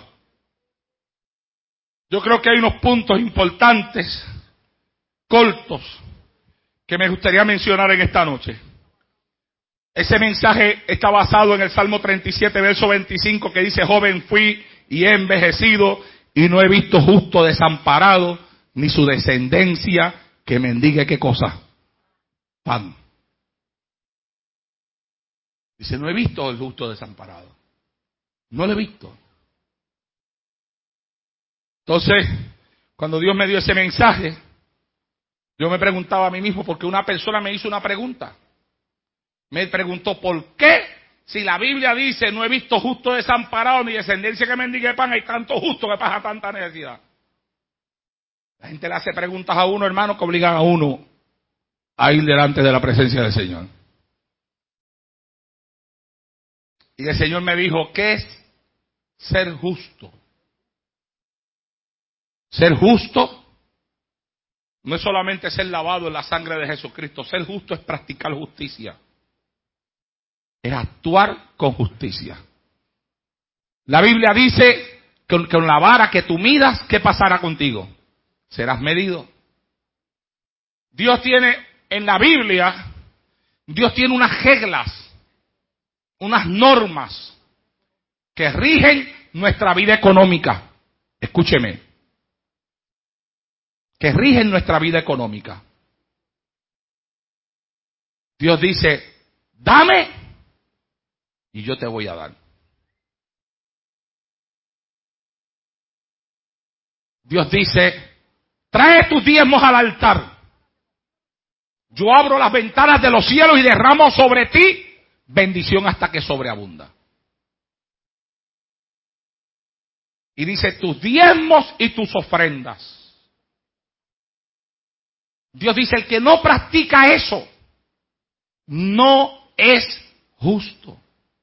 Yo creo que hay unos puntos importantes, cortos, que me gustaría mencionar en esta noche. Ese mensaje está basado en el Salmo 37, verso 25, que dice: joven fui y he envejecido y no he visto justo desamparado, ni su descendencia que mendigue, ¿qué cosa? Pan. Dice, no he visto el justo desamparado. No lo he visto. Entonces, cuando Dios me dio ese mensaje, yo me preguntaba a mí mismo, porque una persona me hizo una pregunta. Me preguntó, ¿por qué? Si la Biblia dice, no he visto justo desamparado ni descendencia que mendigue pan, hay tanto justo que pasa tanta necesidad. La gente le hace preguntas a uno, hermano, que obligan a uno a ir delante de la presencia del Señor. Y el Señor me dijo, ¿qué es ser justo? Ser justo no es solamente ser lavado en la sangre de Jesucristo. Ser justo es practicar justicia. Es actuar con justicia. La Biblia dice que con la vara que tú midas, ¿qué pasará contigo? Serás medido. Dios tiene, en la Biblia, Dios tiene unas reglas, unas normas que rigen nuestra vida económica. Escúcheme. Que rigen nuestra vida económica. Dios dice, dame y yo te voy a dar. Dios dice, trae tus diezmos al altar. Yo abro las ventanas de los cielos y derramo sobre ti bendición hasta que sobreabunda. Y dice, tus diezmos y tus ofrendas. Dios dice, el que no practica eso, no es justo.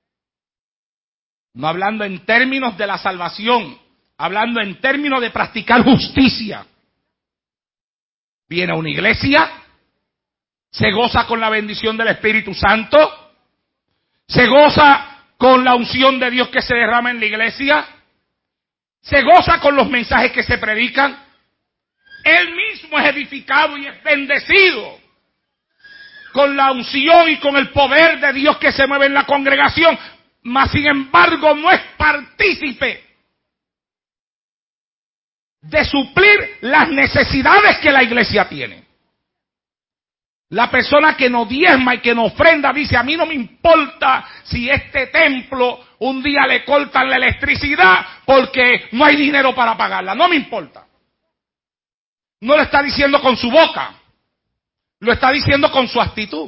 No hablando en términos de la salvación, hablando en términos de practicar justicia. Viene a una iglesia, se goza con la bendición del Espíritu Santo, se goza con la unción de Dios que se derrama en la iglesia, se goza con los mensajes que se predican. Él mismo es edificado y es bendecido con la unción y con el poder de Dios que se mueve en la congregación, mas sin embargo no es partícipe de suplir las necesidades que la iglesia tiene. La persona que no diezma y que no ofrenda dice, a mí no me importa si este templo un día le cortan la electricidad porque no hay dinero para pagarla, no me importa. No lo está diciendo con su boca, lo está diciendo con su actitud.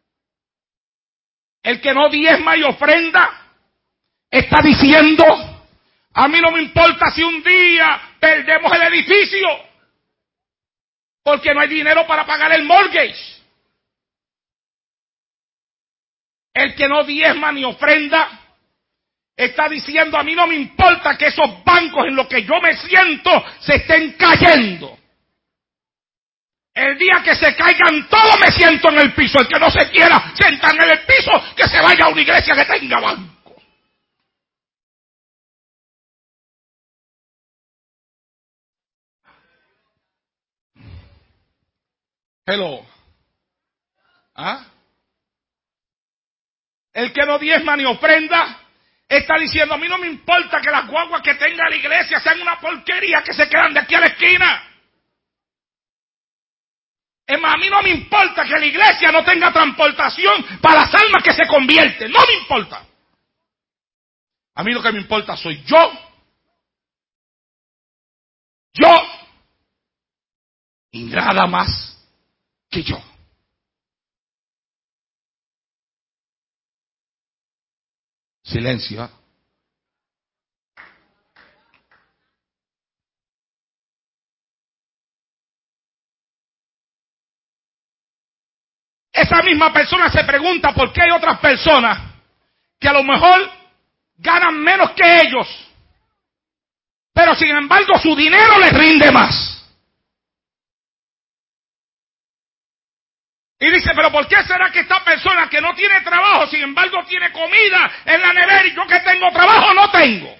El que no diezma y ofrenda está diciendo, a mí no me importa si un día perdemos el edificio porque no hay dinero para pagar el mortgage. El que no diezma ni ofrenda está diciendo, a mí no me importa que esos bancos en los que yo me siento se estén cayendo. El día que se caigan todos me siento en el piso. El que no se quiera sentar en el piso, que se vaya a una iglesia que tenga banco. Hello. ¿Ah? El que no diezma ni ofrenda está diciendo, a mí no me importa que las guaguas que tenga la iglesia sean una porquería que se quedan de aquí a la esquina. Es más, a mí no me importa que la iglesia no tenga transportación para las almas que se convierten. No me importa. A mí lo que me importa soy yo y nada más que yo. Silencio. ¿Eh? Esa misma persona se pregunta por qué hay otras personas que a lo mejor ganan menos que ellos, pero sin embargo su dinero les rinde más. Y dice, pero ¿por qué será que esta persona que no tiene trabajo, sin embargo tiene comida en la nevera y yo que tengo trabajo no tengo?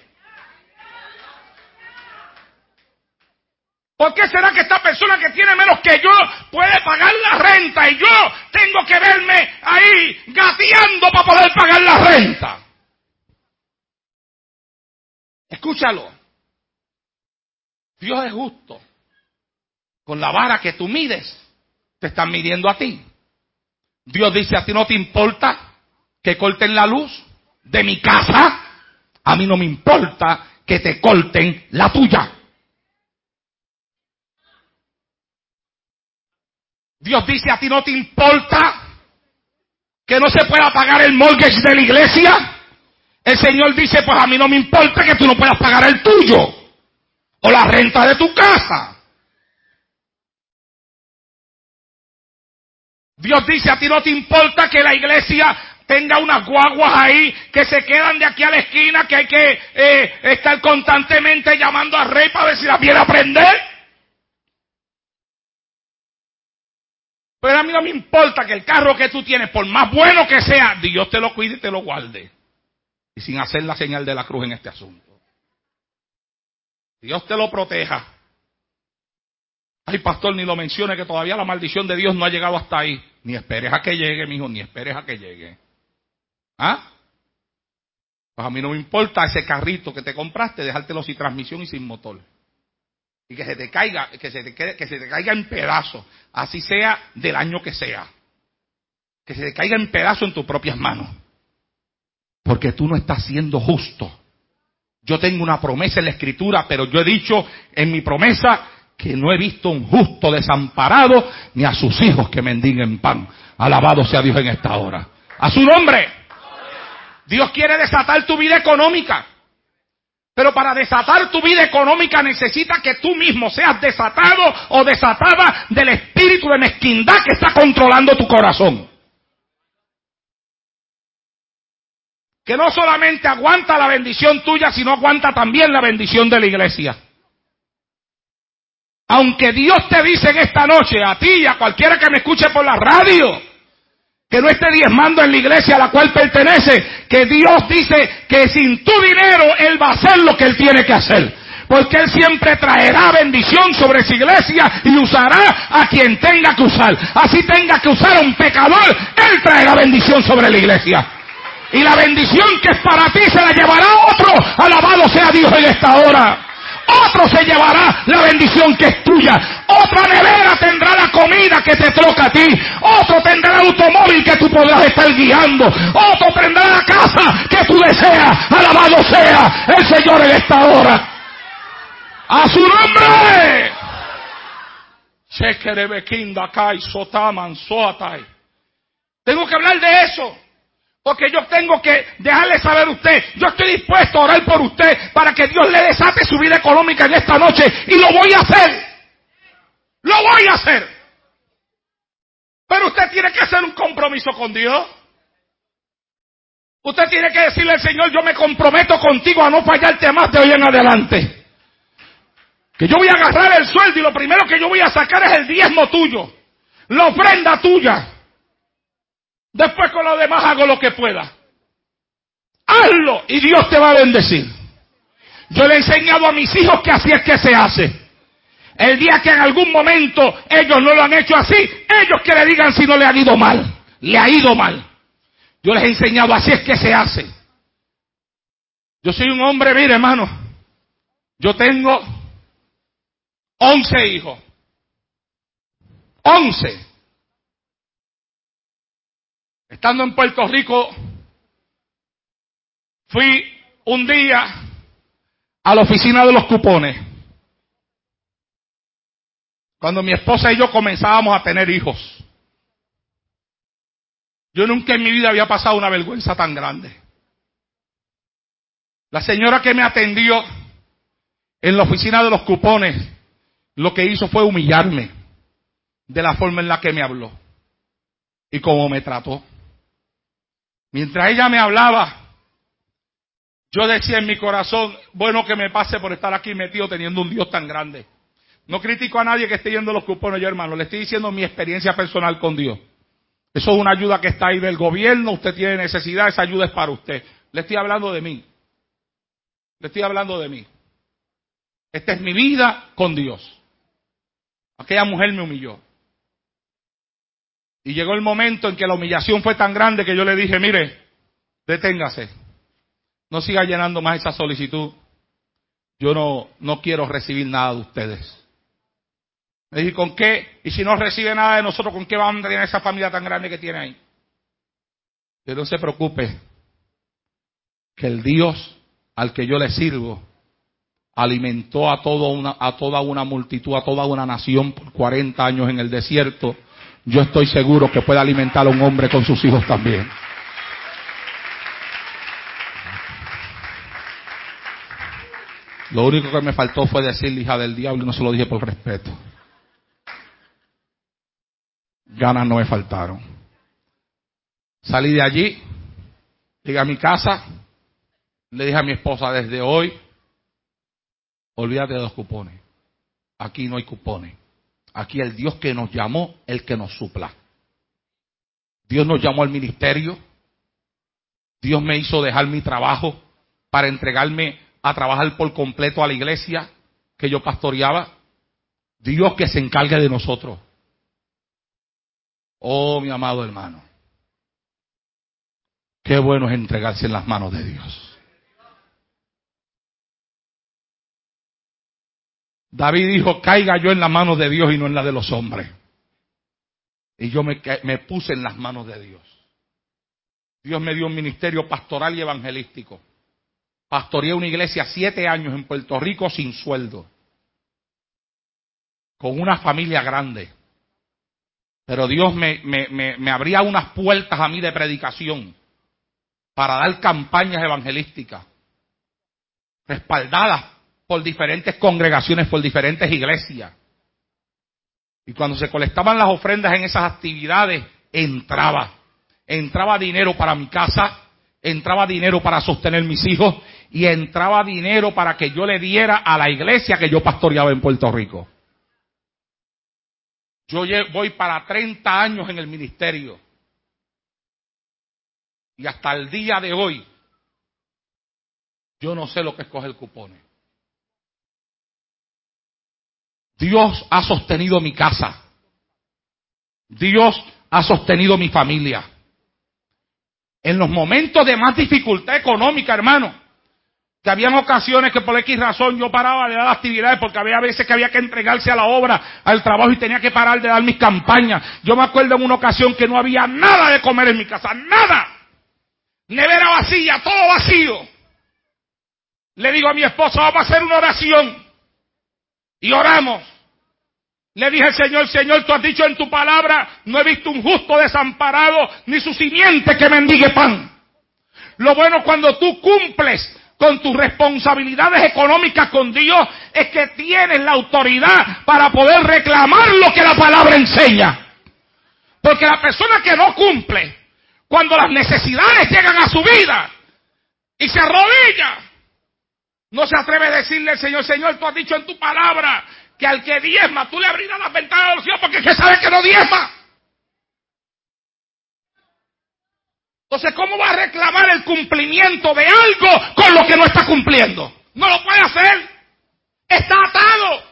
¿Por qué será que esta persona que tiene menos que yo puede pagar la renta y yo tengo que verme ahí gateando para poder pagar la renta? Escúchalo. Dios es justo. Con la vara que tú mides, te están midiendo a ti. Dios dice, a ti no te importa que corten la luz de mi casa, a mí no me importa que te corten la tuya. Dios dice, a ti no te importa que no se pueda pagar el mortgage de la iglesia. El Señor dice, pues a mí no me importa que tú no puedas pagar el tuyo o la renta de tu casa. Dios dice, a ti no te importa que la iglesia tenga unas guaguas ahí que se quedan de aquí a la esquina, que hay que estar constantemente llamando al rey para ver si las viene a prender. Pero a mí no me importa que el carro que tú tienes, por más bueno que sea, Dios te lo cuide y te lo guarde. Y sin hacer la señal de la cruz en este asunto. Dios te lo proteja. Ay, pastor, ni lo mencione, que todavía la maldición de Dios no ha llegado hasta ahí. Ni esperes a que llegue, mijo, ni esperes a que llegue. ¿Ah? Pues a mí no me importa ese carrito que te compraste, dejártelo sin transmisión y sin motor. Y que se te caiga, que se te caiga en pedazos, así sea del año que sea. Que se te caiga en pedazos en tus propias manos. Porque tú no estás siendo justo. Yo tengo una promesa en la Escritura, pero yo he dicho en mi promesa que no he visto un justo desamparado ni a sus hijos que mendiguen pan. Alabado sea Dios en esta hora. A su nombre. Dios quiere desatar tu vida económica. Pero para desatar tu vida económica necesita que tú mismo seas desatado o desatada del espíritu de mezquindad que está controlando tu corazón. Que no solamente aguanta la bendición tuya, sino aguanta también la bendición de la iglesia. Aunque Dios te dice en esta noche, a ti y a cualquiera que me escuche por la radio, que no esté diezmando en la iglesia a la cual pertenece, que Dios dice que sin tu dinero Él va a hacer lo que Él tiene que hacer. Porque Él siempre traerá bendición sobre su iglesia y usará a quien tenga que usar. Así tenga que usar a un pecador, Él traerá bendición sobre la iglesia. Y la bendición que es para ti se la llevará otro. Alabado sea Dios en esta hora. Otro se llevará la bendición que es tuya. Otra nevera tendrá la comida que te toca a ti. Otro tendrá el automóvil que tú podrás estar guiando. Otro tendrá la casa que tú deseas. Alabado sea el Señor en esta hora. ¡A su nombre! Tengo que hablar de eso. Porque yo tengo que dejarle saber a usted, yo estoy dispuesto a orar por usted para que Dios le desate su vida económica en esta noche y lo voy a hacer. Lo voy a hacer. Pero usted tiene que hacer un compromiso con Dios. Usted tiene que decirle al Señor, yo me comprometo contigo a no fallarte más de hoy en adelante. Que yo voy a agarrar el sueldo y lo primero que yo voy a sacar es el diezmo tuyo, la ofrenda tuya. Después con lo demás hago lo que pueda. Hazlo y Dios te va a bendecir. Yo le he enseñado a mis hijos que así es que se hace. El día que en algún momento ellos no lo han hecho así, ellos que le digan si no le ha ido mal. Le ha ido mal. Yo les he enseñado así es que se hace. Yo soy un hombre, mire hermano, yo tengo 11 hijos. 11. Estando en Puerto Rico, fui un día a la oficina de los cupones. Cuando mi esposa y yo comenzábamos a tener hijos. Yo nunca en mi vida había pasado una vergüenza tan grande. La señora que me atendió en la oficina de los cupones, lo que hizo fue humillarme de la forma en la que me habló y cómo me trató. Mientras ella me hablaba, yo decía en mi corazón, bueno que me pase por estar aquí metido teniendo un Dios tan grande. No critico a nadie que esté yendo los cupones, yo hermano, le estoy diciendo mi experiencia personal con Dios. Eso es una ayuda que está ahí del gobierno, usted tiene necesidad, esa ayuda es para usted. Le estoy hablando de mí. Le estoy hablando de mí. Esta es mi vida con Dios. Aquella mujer me humilló. Y llegó el momento en que la humillación fue tan grande que yo le dije, mire, deténgase. No siga llenando más esa solicitud. Yo no quiero recibir nada de ustedes. Le dije, ¿con qué? Y si no recibe nada de nosotros, ¿con qué vamos a tener esa familia tan grande que tiene ahí? Pero no se preocupe, que el Dios al que yo le sirvo alimentó a toda una multitud, a toda una nación por 40 años en el desierto. Yo estoy seguro que puede alimentar a un hombre con sus hijos también. Lo único que me faltó fue decirle hija del diablo y no se lo dije por respeto. Ganas no me faltaron. Salí de allí, llegué a mi casa, le dije a mi esposa, desde hoy, olvídate de los cupones. Aquí no hay cupones. Aquí el Dios que nos llamó, el que nos supla. Dios nos llamó al ministerio. Dios me hizo dejar mi trabajo para entregarme a trabajar por completo a la iglesia que yo pastoreaba. Dios que se encargue de nosotros. Oh, mi amado hermano. Qué bueno es entregarse en las manos de Dios. David dijo, caiga yo en las manos de Dios y no en las de los hombres. Y yo me puse en las manos de Dios. Dios me dio un ministerio pastoral y evangelístico. Pastoreé una iglesia 7 años en Puerto Rico sin sueldo. Con una familia grande. Pero Dios me abría unas puertas a mí de predicación para dar campañas evangelísticas respaldadas por diferentes congregaciones, por diferentes iglesias. Y cuando se colectaban las ofrendas en esas actividades, entraba dinero para mi casa, entraba dinero para sostener mis hijos y entraba dinero para que yo le diera a la iglesia que yo pastoreaba en Puerto Rico. Yo voy para 30 años en el ministerio. Y hasta el día de hoy, yo no sé lo que es coger cupones. Dios ha sostenido mi casa. Dios ha sostenido mi familia. En los momentos de más dificultad económica, hermano, que habían ocasiones que por X razón yo paraba de dar actividades porque había veces que había que entregarse a la obra, al trabajo y tenía que parar de dar mis campañas. Yo me acuerdo en una ocasión que no había nada de comer en mi casa, nada. Nevera vacía, todo vacío. Le digo a mi esposa, vamos a hacer una oración. Y oramos. Le dije al Señor, Señor, tú has dicho en tu palabra, no he visto un justo desamparado, ni su simiente que mendigue pan. Lo bueno cuando tú cumples con tus responsabilidades económicas con Dios, es que tienes la autoridad para poder reclamar lo que la palabra enseña. Porque la persona que no cumple, cuando las necesidades llegan a su vida, y se arrodilla, no se atreve a decirle al Señor, Señor, tú has dicho en tu palabra, que al que diezma, tú le abrirás las ventanas de los cielos, porque es que sabe que no diezma. Entonces, ¿cómo va a reclamar el cumplimiento de algo con lo que no está cumpliendo? No lo puede hacer. Está atado.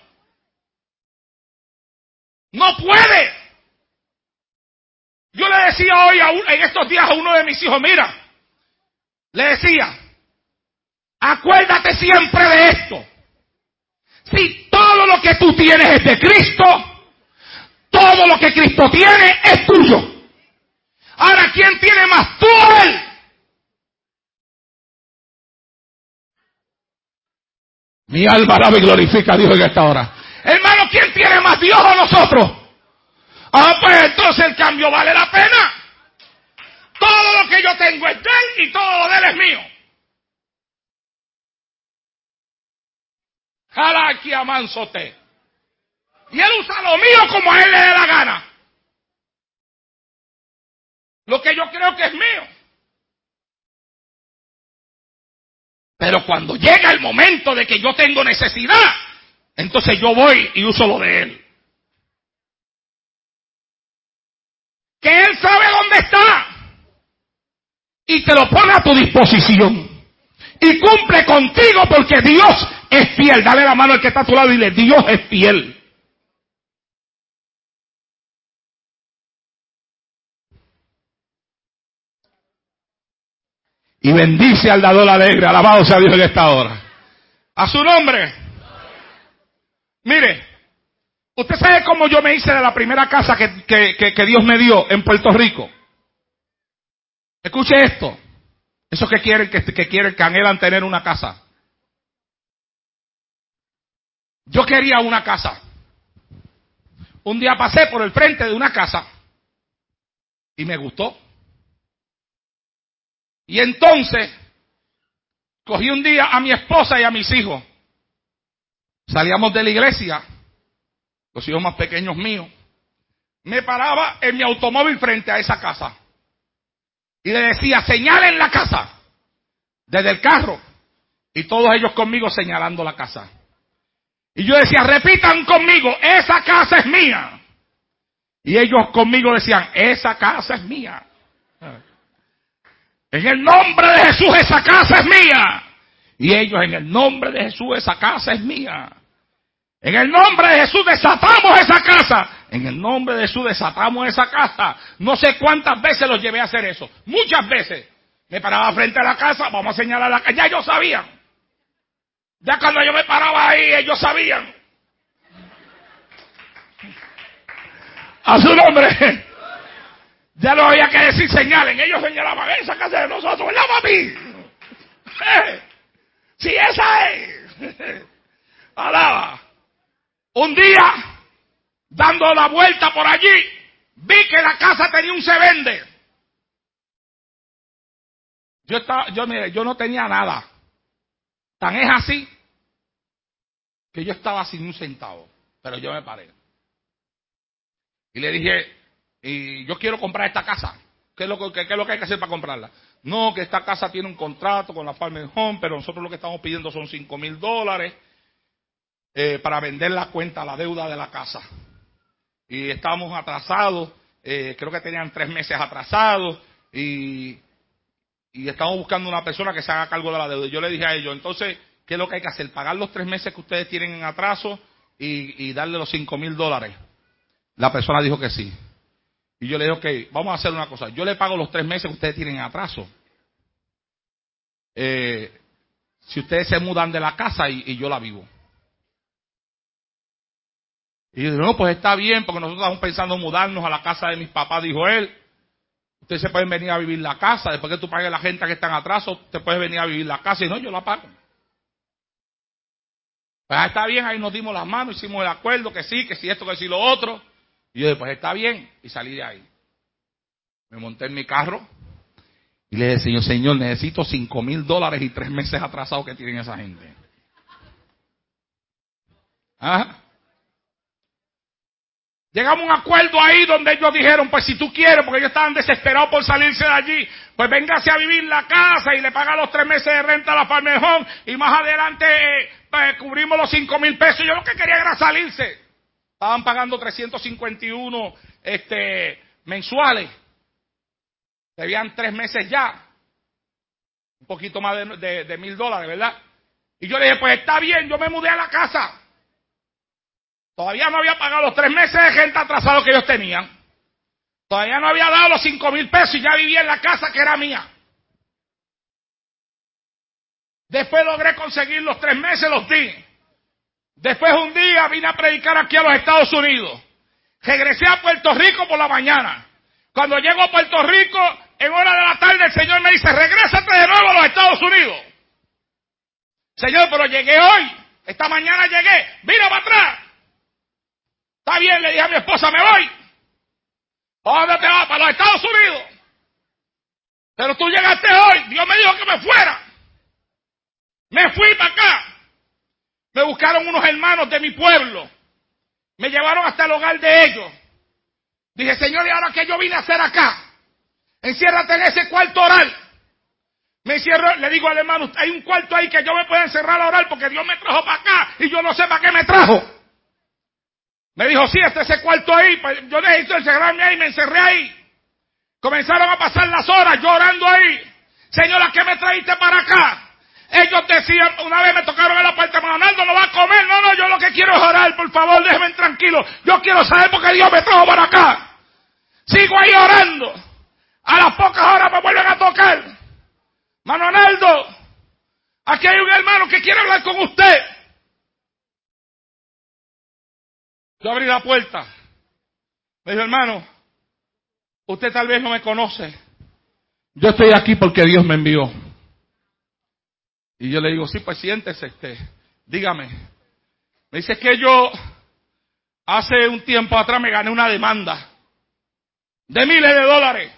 No puede. Yo le decía hoy, en estos días, a uno de mis hijos, mira, le decía, acuérdate siempre de esto. Si todo lo que tú tienes es de Cristo, todo lo que Cristo tiene es tuyo. Ahora, ¿quién tiene más? Tú o él. Mi alma alaba y glorifica a Dios en esta hora. Hermano, ¿quién tiene más, Dios o nosotros? Ah, pues entonces el cambio vale la pena. Todo lo que yo tengo es de él y todo lo de él es mío. Jala aquí a mansote. Y él usa lo mío como a él le dé la gana. Lo que yo creo que es mío. Pero cuando llega el momento de que yo tengo necesidad, entonces yo voy y uso lo de él. Que él sabe dónde está. Y te lo pone a tu disposición. Y cumple contigo porque Dios es fiel. Dale la mano al que está a tu lado y dile, Dios es fiel. Y bendice al dador alegre. Alabado sea Dios en esta hora. A su nombre. Mire, usted sabe cómo yo me hice de la primera casa que Dios me dio en Puerto Rico. Escuche esto. Esos que quieren, que anhelan tener una casa. Yo quería una casa. Un día pasé por el frente de una casa y me gustó. Y entonces cogí un día a mi esposa y a mis hijos. Salíamos de la iglesia, los hijos más pequeños míos. Me paraba en mi automóvil frente a esa casa. Y le decía, señalen la casa. Desde el carro. Y todos ellos conmigo señalando la casa. Y yo decía, repitan conmigo, esa casa es mía. Y ellos conmigo decían, esa casa es mía. En el nombre de Jesús, esa casa es mía. Y ellos, en el nombre de Jesús, esa casa es mía. En el nombre de Jesús desatamos esa casa. En el nombre de Jesús desatamos esa casa. No sé cuántas veces los llevé a hacer eso. Muchas veces. Me paraba frente a la casa, vamos a señalar la casa. Ya ellos sabían. Ya cuando yo me paraba ahí, ellos sabían. A su nombre. Ya no había que decir señalen. Ellos señalaban, esa casa de nosotros, ¿verdad, papi? Sí, esa es. Alaba. Un día, dando la vuelta por allí, vi que la casa tenía un se vende. Yo no tenía nada. Tan es así que yo estaba sin un centavo. Pero yo me paré. Y le dije, y yo quiero comprar esta casa. ¿Qué es lo que hay que hacer para comprarla? No, que esta casa tiene un contrato con la Farm Home, pero nosotros lo que estamos pidiendo son $5,000 para vender la cuenta, la deuda de la casa. Y estamos atrasados, creo que tenían 3 meses atrasados, y estamos buscando una persona que se haga cargo de la deuda. Y yo le dije a ellos, entonces, ¿qué es lo que hay que hacer? Pagar los 3 meses que ustedes tienen en atraso y darle los $5,000. La persona dijo que sí. Y yo le dije, ok, vamos a hacer una cosa. Yo le pago los 3 meses que ustedes tienen en atraso. Si ustedes se mudan de la casa y yo la vivo. Y yo dije, no, pues está bien, porque nosotros estamos pensando en mudarnos a la casa de mis papás, dijo él. Ustedes se pueden venir a vivir la casa. Después que tú pagues la gente que está en atraso, te puedes venir a vivir la casa. Y no, yo la pago. Pues está bien, ahí nos dimos las manos, hicimos el acuerdo, que sí esto, que sí lo otro. Y yo dije, pues está bien, y salí de ahí. Me monté en mi carro y le dije, Señor, necesito $5,000 y 3 meses atrasados que tienen esa gente. ¿Ah? Llegamos a un acuerdo ahí donde ellos dijeron, pues si tú quieres, porque ellos estaban desesperados por salirse de allí, pues véngase a vivir la casa y le paga los 3 meses de renta a la Farm Home y más adelante pues, cubrimos los $5,000. Yo lo que quería era salirse. Estaban pagando 351 mensuales. Debían 3 meses ya. Un poquito más de $1,000, ¿verdad? Y yo le dije, pues está bien, yo me mudé a la casa. Todavía no había pagado los 3 meses de renta atrasado que ellos tenían. Todavía no había dado los $5,000 y ya vivía en la casa que era mía. Después logré conseguir los 3 meses, los di. Después un día vine a predicar aquí a los Estados Unidos. Regresé a Puerto Rico por la mañana. Cuando llego a Puerto Rico, en hora de la tarde, el Señor me dice, regrésate de nuevo a los Estados Unidos. Señor, pero llegué hoy. Esta mañana llegué. Mira para atrás. Está bien, le dije a mi esposa, me voy. ¿A dónde te vas? Para los Estados Unidos. Pero tú llegaste hoy. Dios me dijo que me fuera. Me fui para acá. Me buscaron unos hermanos de mi pueblo. Me llevaron hasta el hogar de ellos. Dije, Señor, ¿y ahora qué yo vine a hacer acá? Enciérrate en ese cuarto a orar. Me encierro, le digo al hermano, hay un cuarto ahí que yo me puedo encerrar a orar porque Dios me trajo para acá y yo no sé para qué me trajo. Me dijo, sí, ese cuarto ahí, pues yo necesito encerrarme ahí, me encerré ahí. Comenzaron a pasar las horas llorando ahí. Señor, ¿a qué me trajiste para acá? Ellos decían, una vez me tocaron en la puerta, Ronaldo no va a comer, no, yo lo que quiero es orar, por favor, déjenme tranquilo. Yo quiero saber por qué Dios me trajo para acá. Sigo ahí orando. A las pocas horas me vuelven a tocar. Ronaldo, aquí hay un hermano que quiere hablar con usted. Yo abrí la puerta. Me dijo, hermano, usted tal vez no me conoce. Yo estoy aquí porque Dios me envió. Y yo le digo, sí, pues siéntese, dígame. Me dice que yo hace un tiempo atrás me gané una demanda de miles de dólares.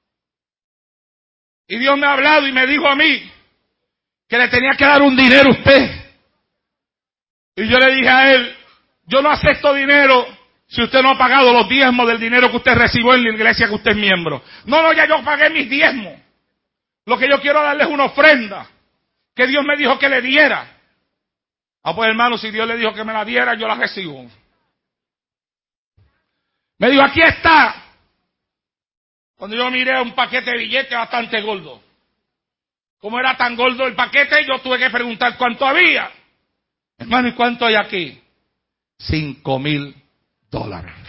Y Dios me ha hablado y me dijo a mí que le tenía que dar un dinero a usted. Y yo le dije a él, yo no acepto dinero si usted no ha pagado los diezmos del dinero que usted recibió en la iglesia que usted es miembro. No, ya yo pagué mis diezmos. Lo que yo quiero darle es una ofrenda que Dios me dijo que le diera. Pues hermano, si Dios le dijo que me la diera, yo la recibo. Me dijo, aquí está. Cuando yo miré un paquete de billetes bastante gordo. Como era tan gordo el paquete, yo tuve que preguntar cuánto había. Hermano, ¿y cuánto hay aquí? $5,000.